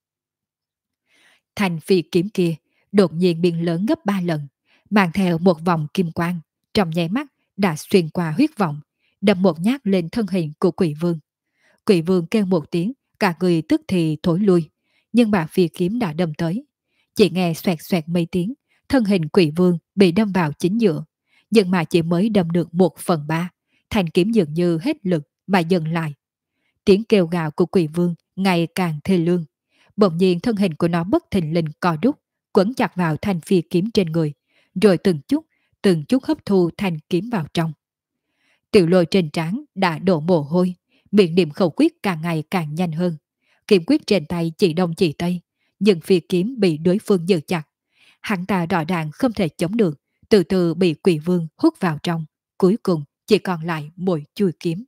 Thanh phi kiếm kia đột nhiên biến lớn gấp 3 lần, mang theo một vòng kim quang, trong nháy mắt đã xuyên qua huyết vọng, đâm một nhát lên thân hình của quỷ vương. Quỷ vương kêu một tiếng, cả người tức thì thối lui, nhưng bà phi kiếm đã đâm tới. Chỉ nghe xoẹt xoẹt mấy tiếng, thân hình quỷ vương bị đâm vào chính giữa, nhưng mà chỉ mới đâm được 1/3, thanh kiếm dường như hết lực mà dừng lại. Tiếng kêu gào của quỷ vương ngày càng thê lương. Bỗng nhiên thân hình của nó bất thình lình co đúc, quấn chặt vào thanh phi kiếm trên người, rồi từng chút hấp thu thanh kiếm vào trong. Tiểu Lôi trên trán đã đổ mồ hôi, miệng niệm khẩu quyết càng ngày càng nhanh hơn. Kiếm quyết trên tay chỉ đông chỉ tây, nhưng phi kiếm bị đối phương giữ chặt. Hắn ta rõ ràng không thể chống được, từ từ bị quỷ vương hút vào trong, cuối cùng chỉ còn lại mỗi chui kiếm.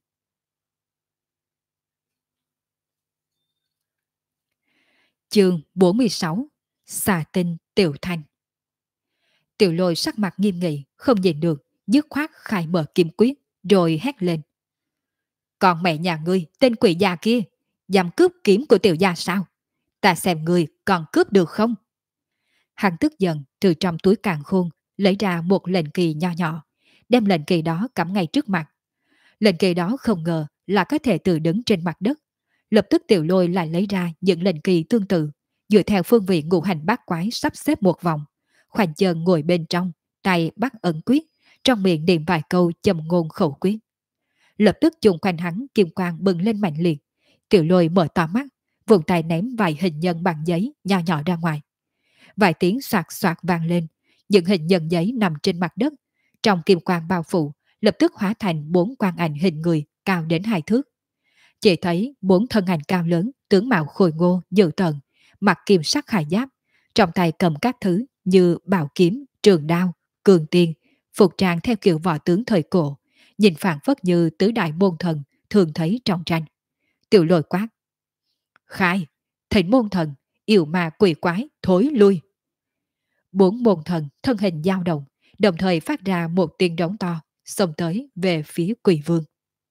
Chương 46: Xà tinh Tiểu Thanh. Tiểu Lôi sắc mặt nghiêm nghị, không nhìn được, dứt khoát khai mở kiếm quyết, rồi hét lên. Còn mẹ nhà ngươi, tên quỷ già kia, dám cướp kiếm của tiểu gia sao? Ta xem ngươi còn cướp được không? Hắn tức giận từ trong túi càn khôn lấy ra một lệnh kỳ nho nhỏ, đem lệnh kỳ đó cắm ngay trước mặt. Lệnh kỳ đó không ngờ là có thể tự đứng trên mặt đất. Lập tức Tiểu Lôi lại lấy ra những lệnh kỳ tương tự, dựa theo phương vị ngũ hành bát quái sắp xếp một vòng, khoanh chân ngồi bên trong, tay bắt ẩn quyết, trong miệng niệm vài câu châm ngôn khẩu quyết. Lập tức chung quanh hắn kim quang bừng lên mạnh liệt. Tiểu Lôi mở to mắt, vùng tay ném vài hình nhân bằng giấy nhỏ nhỏ ra ngoài. Vài tiếng soạt soạt vang lên, những hình nhân giấy nằm trên mặt đất, trong kim quang bao phủ, lập tức hóa thành 4 quang ảnh hình người cao đến 2 thước. Chỉ thấy 4 thân ảnh cao lớn, tướng mạo khôi ngô, dữ tợn, mặc kim sắc khải giáp, trong tay cầm các thứ như bảo kiếm, trường đao, cường tiên, phục trang theo kiểu võ tướng thời cổ, nhìn phảng phất như tứ đại môn thần thường thấy trong tranh. Tiểu Lôi quát: Khai, thỉnh môn thần, yêu ma quỷ quái, thối lui. 4 môn thần thân hình dao động, đồng thời phát ra một tiếng rống to, xông tới về phía quỷ vương.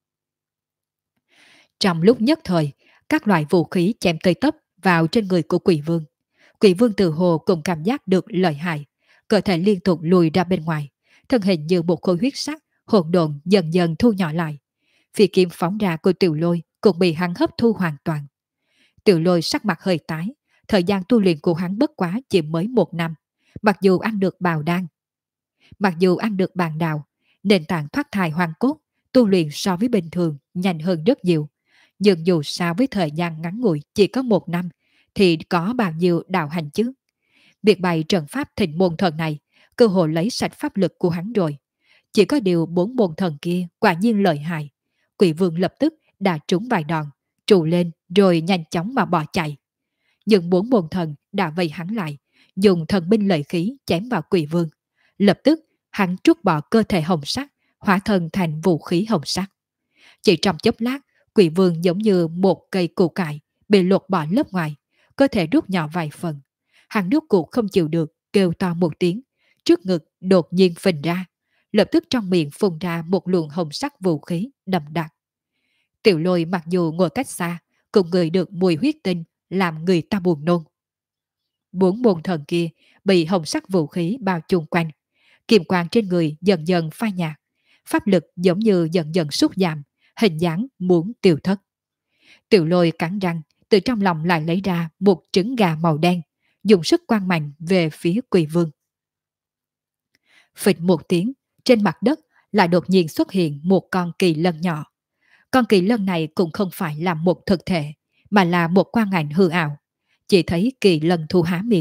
Trong lúc nhất thời, các loại vũ khí chém tới tấp vào trên người của quỷ vương. Quỷ vương tự hồ cũng cảm giác được lợi hại, cơ thể liên tục lùi ra bên ngoài, thân hình như một khối huyết sắc hỗn độn dần dần thu nhỏ lại. Phi kiếm phóng ra của Tiểu Lôi cũng bị hắn hấp thu hoàn toàn. Tiểu Lôi sắc mặt hơi tái, thời gian tu luyện của hắn bất quá chỉ mới 1 năm, mặc dù ăn được bào đan, mặc dù ăn được bàn đào, nền tảng thoát thai hoàn cốt, tu luyện so với bình thường nhanh hơn rất nhiều. Nhưng dù sao với thời gian ngắn ngủi chỉ có 1 năm, thì có bao nhiêu đạo hành chứ? Việc bày trận pháp thịnh môn thần này, cơ hội lấy sạch pháp lực của hắn rồi. Chỉ có điều 4 môn thần kia quả nhiên lợi hại. Quỷ vương lập tức đã trúng vài đòn, trụ lên rồi nhanh chóng mà bỏ chạy. Nhưng 4 môn thần đã vây hắn lại, dùng thần binh lợi khí chém vào quỷ vương. Lập tức hắn trút bỏ cơ thể hồng sắc, hóa thân thành vũ khí hồng sắc. Chỉ trong chốc lát, quỷ vương giống như một cây củ cải bị lột bỏ lớp ngoài, cơ thể rút nhỏ vài phần. Hắn rút cuộc không chịu được, kêu to một tiếng, trước ngực đột nhiên phình ra, lập tức trong miệng phun ra một luồng hồng sắc vũ khí đậm đặc. Tiểu Lôi mặc dù ngồi cách xa, cũng ngửi được mùi huyết tinh làm người ta buồn nôn. 4 môn thần kia bị hồng sắc vũ khí bao chung quanh, kiềm quang trên người dần dần phai nhạt, pháp lực giống như dần dần sút giảm, hình dáng muốn tiêu thất. Tiểu Lôi cắn răng, từ trong lòng lại lấy ra một trứng gà màu đen, dùng sức quăng mạnh về phía quỷ vương. Phịch một tiếng, trên mặt đất lại đột nhiên xuất hiện một con kỳ lân nhỏ. Con kỳ lân này cũng không phải là một thực thể, mà là một quang ảnh hư ảo. Chỉ thấy kỳ lân thu há miệng,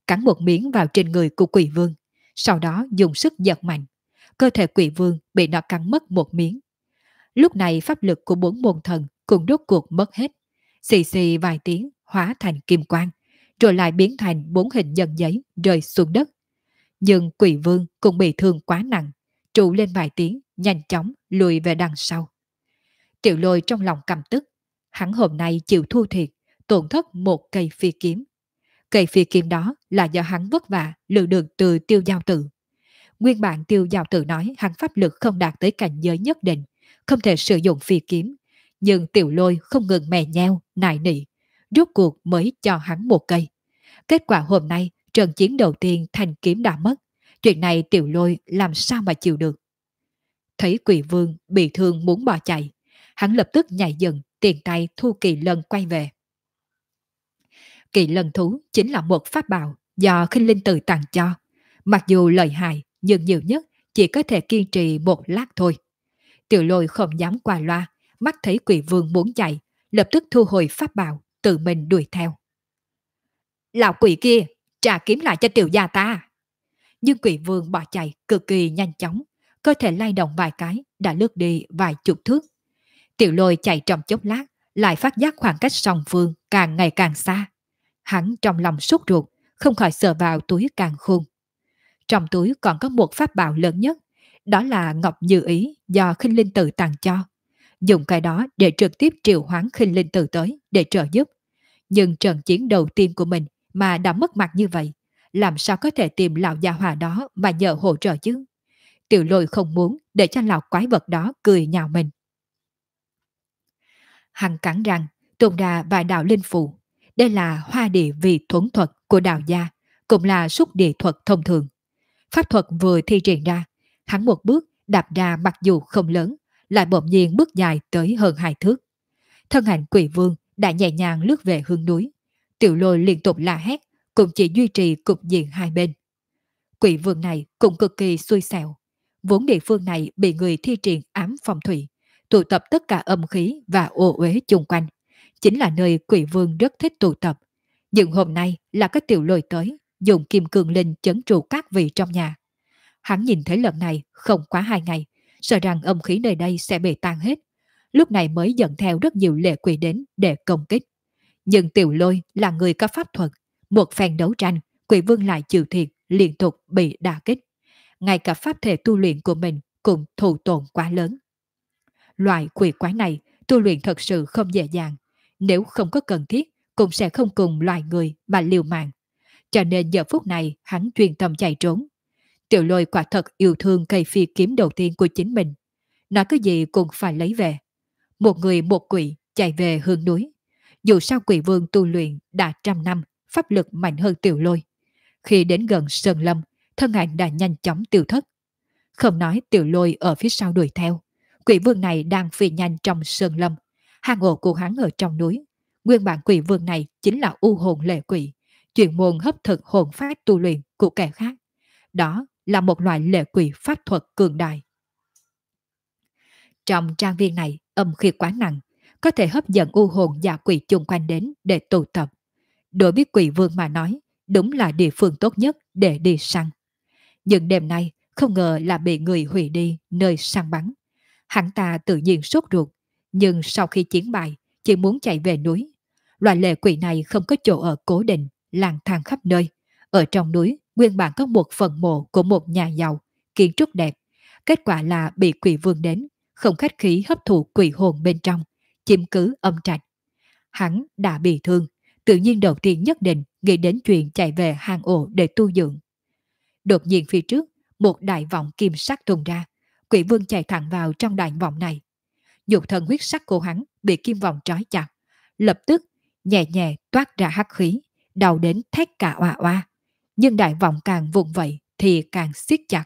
cắn một miếng vào trên người của quỷ vương, sau đó dùng sức giật mạnh. Cơ thể quỷ vương bị nó cắn mất một miếng. Lúc này pháp lực của bốn môn thần cũng rốt cuộc mất hết. Xì xì vài tiếng hóa thành kim quang, rồi lại biến thành bốn hình nhân giấy rơi xuống đất. Nhưng quỷ vương cũng bị thương quá nặng, trụ lên vài tiếng, nhanh chóng lùi về đằng sau. Tiểu Lôi trong lòng căm tức, hắn hôm nay chịu thua thiệt, tổn thất một cây phi kiếm. Cây phi kiếm đó là do hắn vất vả lựa được từ Tiêu Giao Tử. Nguyên bản Tiêu Giao Tử nói hắn pháp lực không đạt tới cảnh giới nhất định, không thể sử dụng phi kiếm, nhưng Tiểu Lôi không ngừng mè nheo, nài nỉ, rốt cuộc mới cho hắn một cây. Kết quả hôm nay, trận chiến đầu tiên thanh kiếm đã mất, chuyện này Tiểu Lôi làm sao mà chịu được. Thấy Quỷ Vương bị thương muốn bỏ chạy, hắn lập tức nhảy dựng, tiền tay thu kỳ lân quay về. Kỳ lân thú chính là một pháp bảo do Khinh Linh Tự tặng cho. Mặc dù lợi hại, nhưng nhiều nhất chỉ có thể kiên trì một lát thôi. Tiểu Lôi không dám qua loa, mắt thấy Quỷ Vương muốn chạy, lập tức thu hồi pháp bảo, tự mình đuổi theo. Lão quỷ kia, trả kiếm lại cho tiểu gia ta. Nhưng Quỷ Vương bỏ chạy cực kỳ nhanh chóng, cơ thể lay động vài cái đã lướt đi vài chục thước. Tiểu Lôi chạy trong chốc lát, lại phát giác khoảng cách song phương càng ngày càng xa. Hắn trong lòng sốt ruột, không khỏi sờ vào túi càng khôn. Trong túi còn có một pháp bảo lớn nhất, đó là Ngọc Như Ý do Khinh Linh Tự tặng cho. Dùng cái đó để trực tiếp triệu hoán Khinh Linh Tự tới để trợ giúp. Nhưng trận chiến đầu tiên của mình mà đã mất mặt như vậy, làm sao có thể tìm lão già hòa đó mà nhờ hỗ trợ chứ? Tiểu Lôi không muốn để cho lão quái vật đó cười nhạo mình. Hắn cắn răng, tung ra vài đạo linh phù. Đây là hoa địa vị thuẫn thuật của đạo gia, cũng là xúc địa thuật thông thường. Pháp thuật vừa thi triển ra, hắn một bước đạp ra mặc dù không lớn, lại bỗng nhiên bước dài tới hơn 2 thước. Thân ảnh Quỷ Vương đã nhẹ nhàng lướt về hướng núi. Tiểu Lôi liên tục la hét, cũng chỉ duy trì cục diện hai bên. Quỷ Vương này cũng cực kỳ xui xẻo. Vốn địa phương này bị người thi triển ám phong thủy, tụ tập tất cả âm khí và ô uế chung quanh. Chính là nơi Quỷ Vương rất thích tụ tập. Nhưng hôm nay là cái Tiểu Lôi tới, dùng kim cương linh chấn trụ các vị trong nhà. Hắn nhìn thấy lần này không quá 2 ngày, sợ rằng âm khí nơi đây sẽ bị tan hết. Lúc này mới dẫn theo rất nhiều lệ quỷ đến để công kích. Nhưng Tiểu Lôi là người có pháp thuật, một phen đấu tranh, Quỷ Vương lại chịu thiệt, liên tục bị đả kích. Ngay cả pháp thể tu luyện của mình cũng thụ tổn quá lớn. Loại quỷ quái này tu luyện thật sự không dễ dàng, nếu không có cần thiết cũng sẽ không cùng loài người mà liều mạng. Cho nên giờ phút này hắn chuyên tâm chạy trốn. Tiểu Lôi quả thật yêu thương cây phi kiếm đầu tiên của chính mình. Nói cái gì cũng phải lấy về. Một người một quỷ chạy về hướng núi. Dù sao Quỷ Vương tu luyện đã 100 năm, pháp lực mạnh hơn Tiểu Lôi. Khi đến gần Sơn Lâm, thân ảnh đã nhanh chóng tiêu thất. Không nói Tiểu Lôi ở phía sau đuổi theo. Quỷ Vương này đang phi nhanh trong Sơn Lâm. Hang ổ của hắn ở trong núi. Nguyên bản Quỷ Vương này chính là u hồn lệ quỷ, chuyên môn hấp thực hồn phách tu luyện của kẻ khác. Đó là một loại lệ quỷ pháp thuật cường đại. Trong trang viên này âm khí quá nặng, có thể hấp dẫn u hồn và quỷ chung quanh đến để tụ tập. Đối với Quỷ Vương mà nói, đúng là địa phương tốt nhất để đi săn. Nhưng đêm nay không ngờ là bị người hủy đi nơi săn bắn. Hắn ta tự nhiên sốt ruột, nhưng sau khi chiến bại, chỉ muốn chạy về núi. Loại lệ quỷ này không có chỗ ở cố định, lang thang khắp nơi. Ở trong núi, nguyên bản có một phần mộ của một nhà giàu, kiến trúc đẹp. Kết quả là bị Quỷ Vương đến, không khách khí hấp thụ quỷ hồn bên trong, chiếm cứ âm trạch. Hắn đã bị thương, tự nhiên đầu tiên nhất định nghĩ đến chuyện chạy về hang ổ để tu dưỡng. Đột nhiên phía trước, một đại vọng kim sắc tung ra. Quỷ Vương chạy thẳng vào trong đại vọng này. Nhục thân huyết sắc của hắn bị kim vòng trói chặt, lập tức nhẹ nhẹ toát ra hắc khí, đau đến thét cả oa oa. Nhưng đại vọng càng vùng vậy thì càng siết chặt.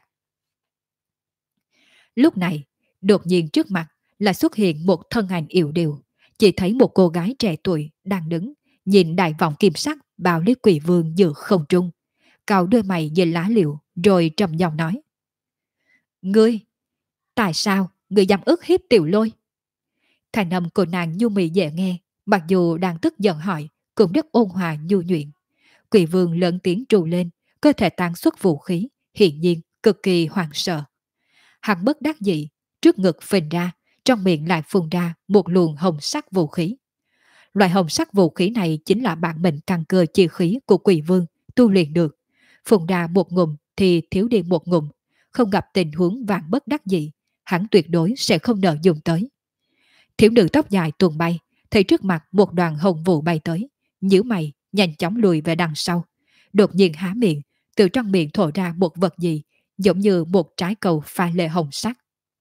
Lúc này, đột nhiên trước mặt là xuất hiện một thân ảnh yểu điệu. Chỉ thấy một cô gái trẻ tuổi đang đứng, nhìn đại vọng kim sắc bao lấy Quỷ Vương giữa không trung. Cau đôi mày nhìn lá liễu rồi trầm giọng nói: Ngươi, tại sao ngươi dám ức hiếp Tiểu Lôi? Thành âm của nàng nhu mì dễ nghe, mặc dù đang tức giận hỏi, cũng rất ôn hòa nhu nhuyễn. Quỷ vương lớn tiếng trù lên, cơ thể tán xuất vũ khí, hiện nhiên cực kỳ hoảng sợ. Hắn bất đắc dĩ, trước ngực phình ra, trong miệng lại phun ra một luồng hồng sắc vũ khí. Loại hồng sắc vũ khí này chính là bản mệnh căn cơ chi khí của quỷ vương, tu luyện được. Phun ra một ngụm thì thiếu đi một ngụm, không gặp tình huống vạn bất đắc dĩ, hắn tuyệt đối sẽ không nỡ dùng tới. Thiếu nữ tóc dài tuồn bay, thấy trước mặt một đoàn hồng vụ bay tới, nhíu mày, nhanh chóng lùi về đằng sau. Đột nhiên há miệng, từ trong miệng thổ ra một vật gì, giống như một trái cầu pha lê hồng sắc.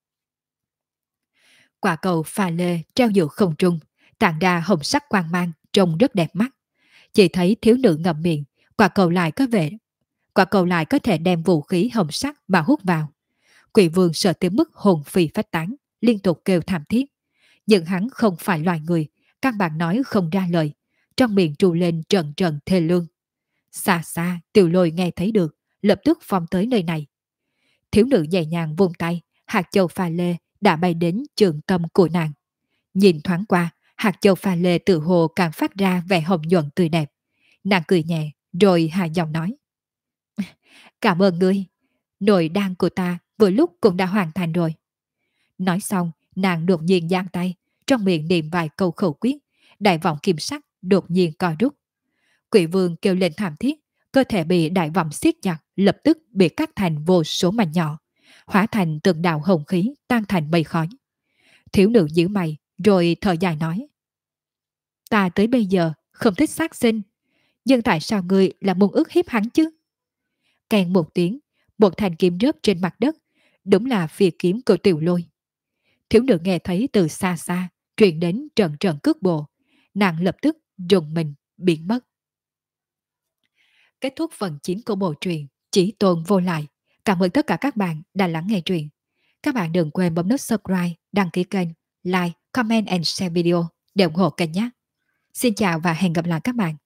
Quả cầu pha lê treo giữa không trung, tản ra hồng sắc quang mang, trông rất đẹp mắt. Chỉ thấy thiếu nữ ngậm miệng, quả cầu lại có thể đem vũ khí hồng sắc mà hút vào. Quỷ vương sợ tới mức hồn phi phách tán, liên tục kêu thảm thiết. Nhưng hắn không phải loài người, căn bản nói không ra lời, trong miệng trù lên trần trần thê lương. Xa xa, Tiểu Lôi nghe thấy được, lập tức phong tới nơi này. Thiếu nữ nhẹ nhàng vung tay, hạt châu pha lê đã bay đến trường tâm của nàng. Nhìn thoáng qua, hạt châu pha lê tự hồ càng phát ra vẻ hồng nhuận tươi đẹp. Nàng cười nhẹ, rồi hạ giọng nói. Cảm ơn ngươi, nồi đan của ta vừa lúc cũng đã hoàn thành rồi. Nói xong, nàng đột nhiên giang tay, trong miệng niệm vài câu khẩu quyết, đại vọng kim sắc đột nhiên co rút. Quỷ vương kêu lên thảm thiết, cơ thể bị đại vọng siết chặt, lập tức bị cắt thành vô số mảnh nhỏ, hóa thành từng đạo hồng khí tan thành mây khói. Thiếu nữ nhíu mày, rồi thở dài nói: Ta tới bây giờ không thích sát sinh, nhưng tại sao ngươi lại muốn ức hiếp hắn chứ? Kèn một tiếng, một thanh kiếm rớt trên mặt đất, đúng là phi kiếm của Tiểu Lôi. Thiếu nữ nghe thấy từ xa xa truyền đến trận trận cước bộ, nàng lập tức rùng mình biến mất. Kết thúc phần 9 của bộ truyện Chí Tôn Vô Lại. Cảm ơn tất cả các bạn đã lắng nghe truyện. Các bạn đừng quên bấm nút subscribe, đăng ký kênh, like, comment and share video để ủng hộ kênh nhé. Xin chào và hẹn gặp lại các bạn.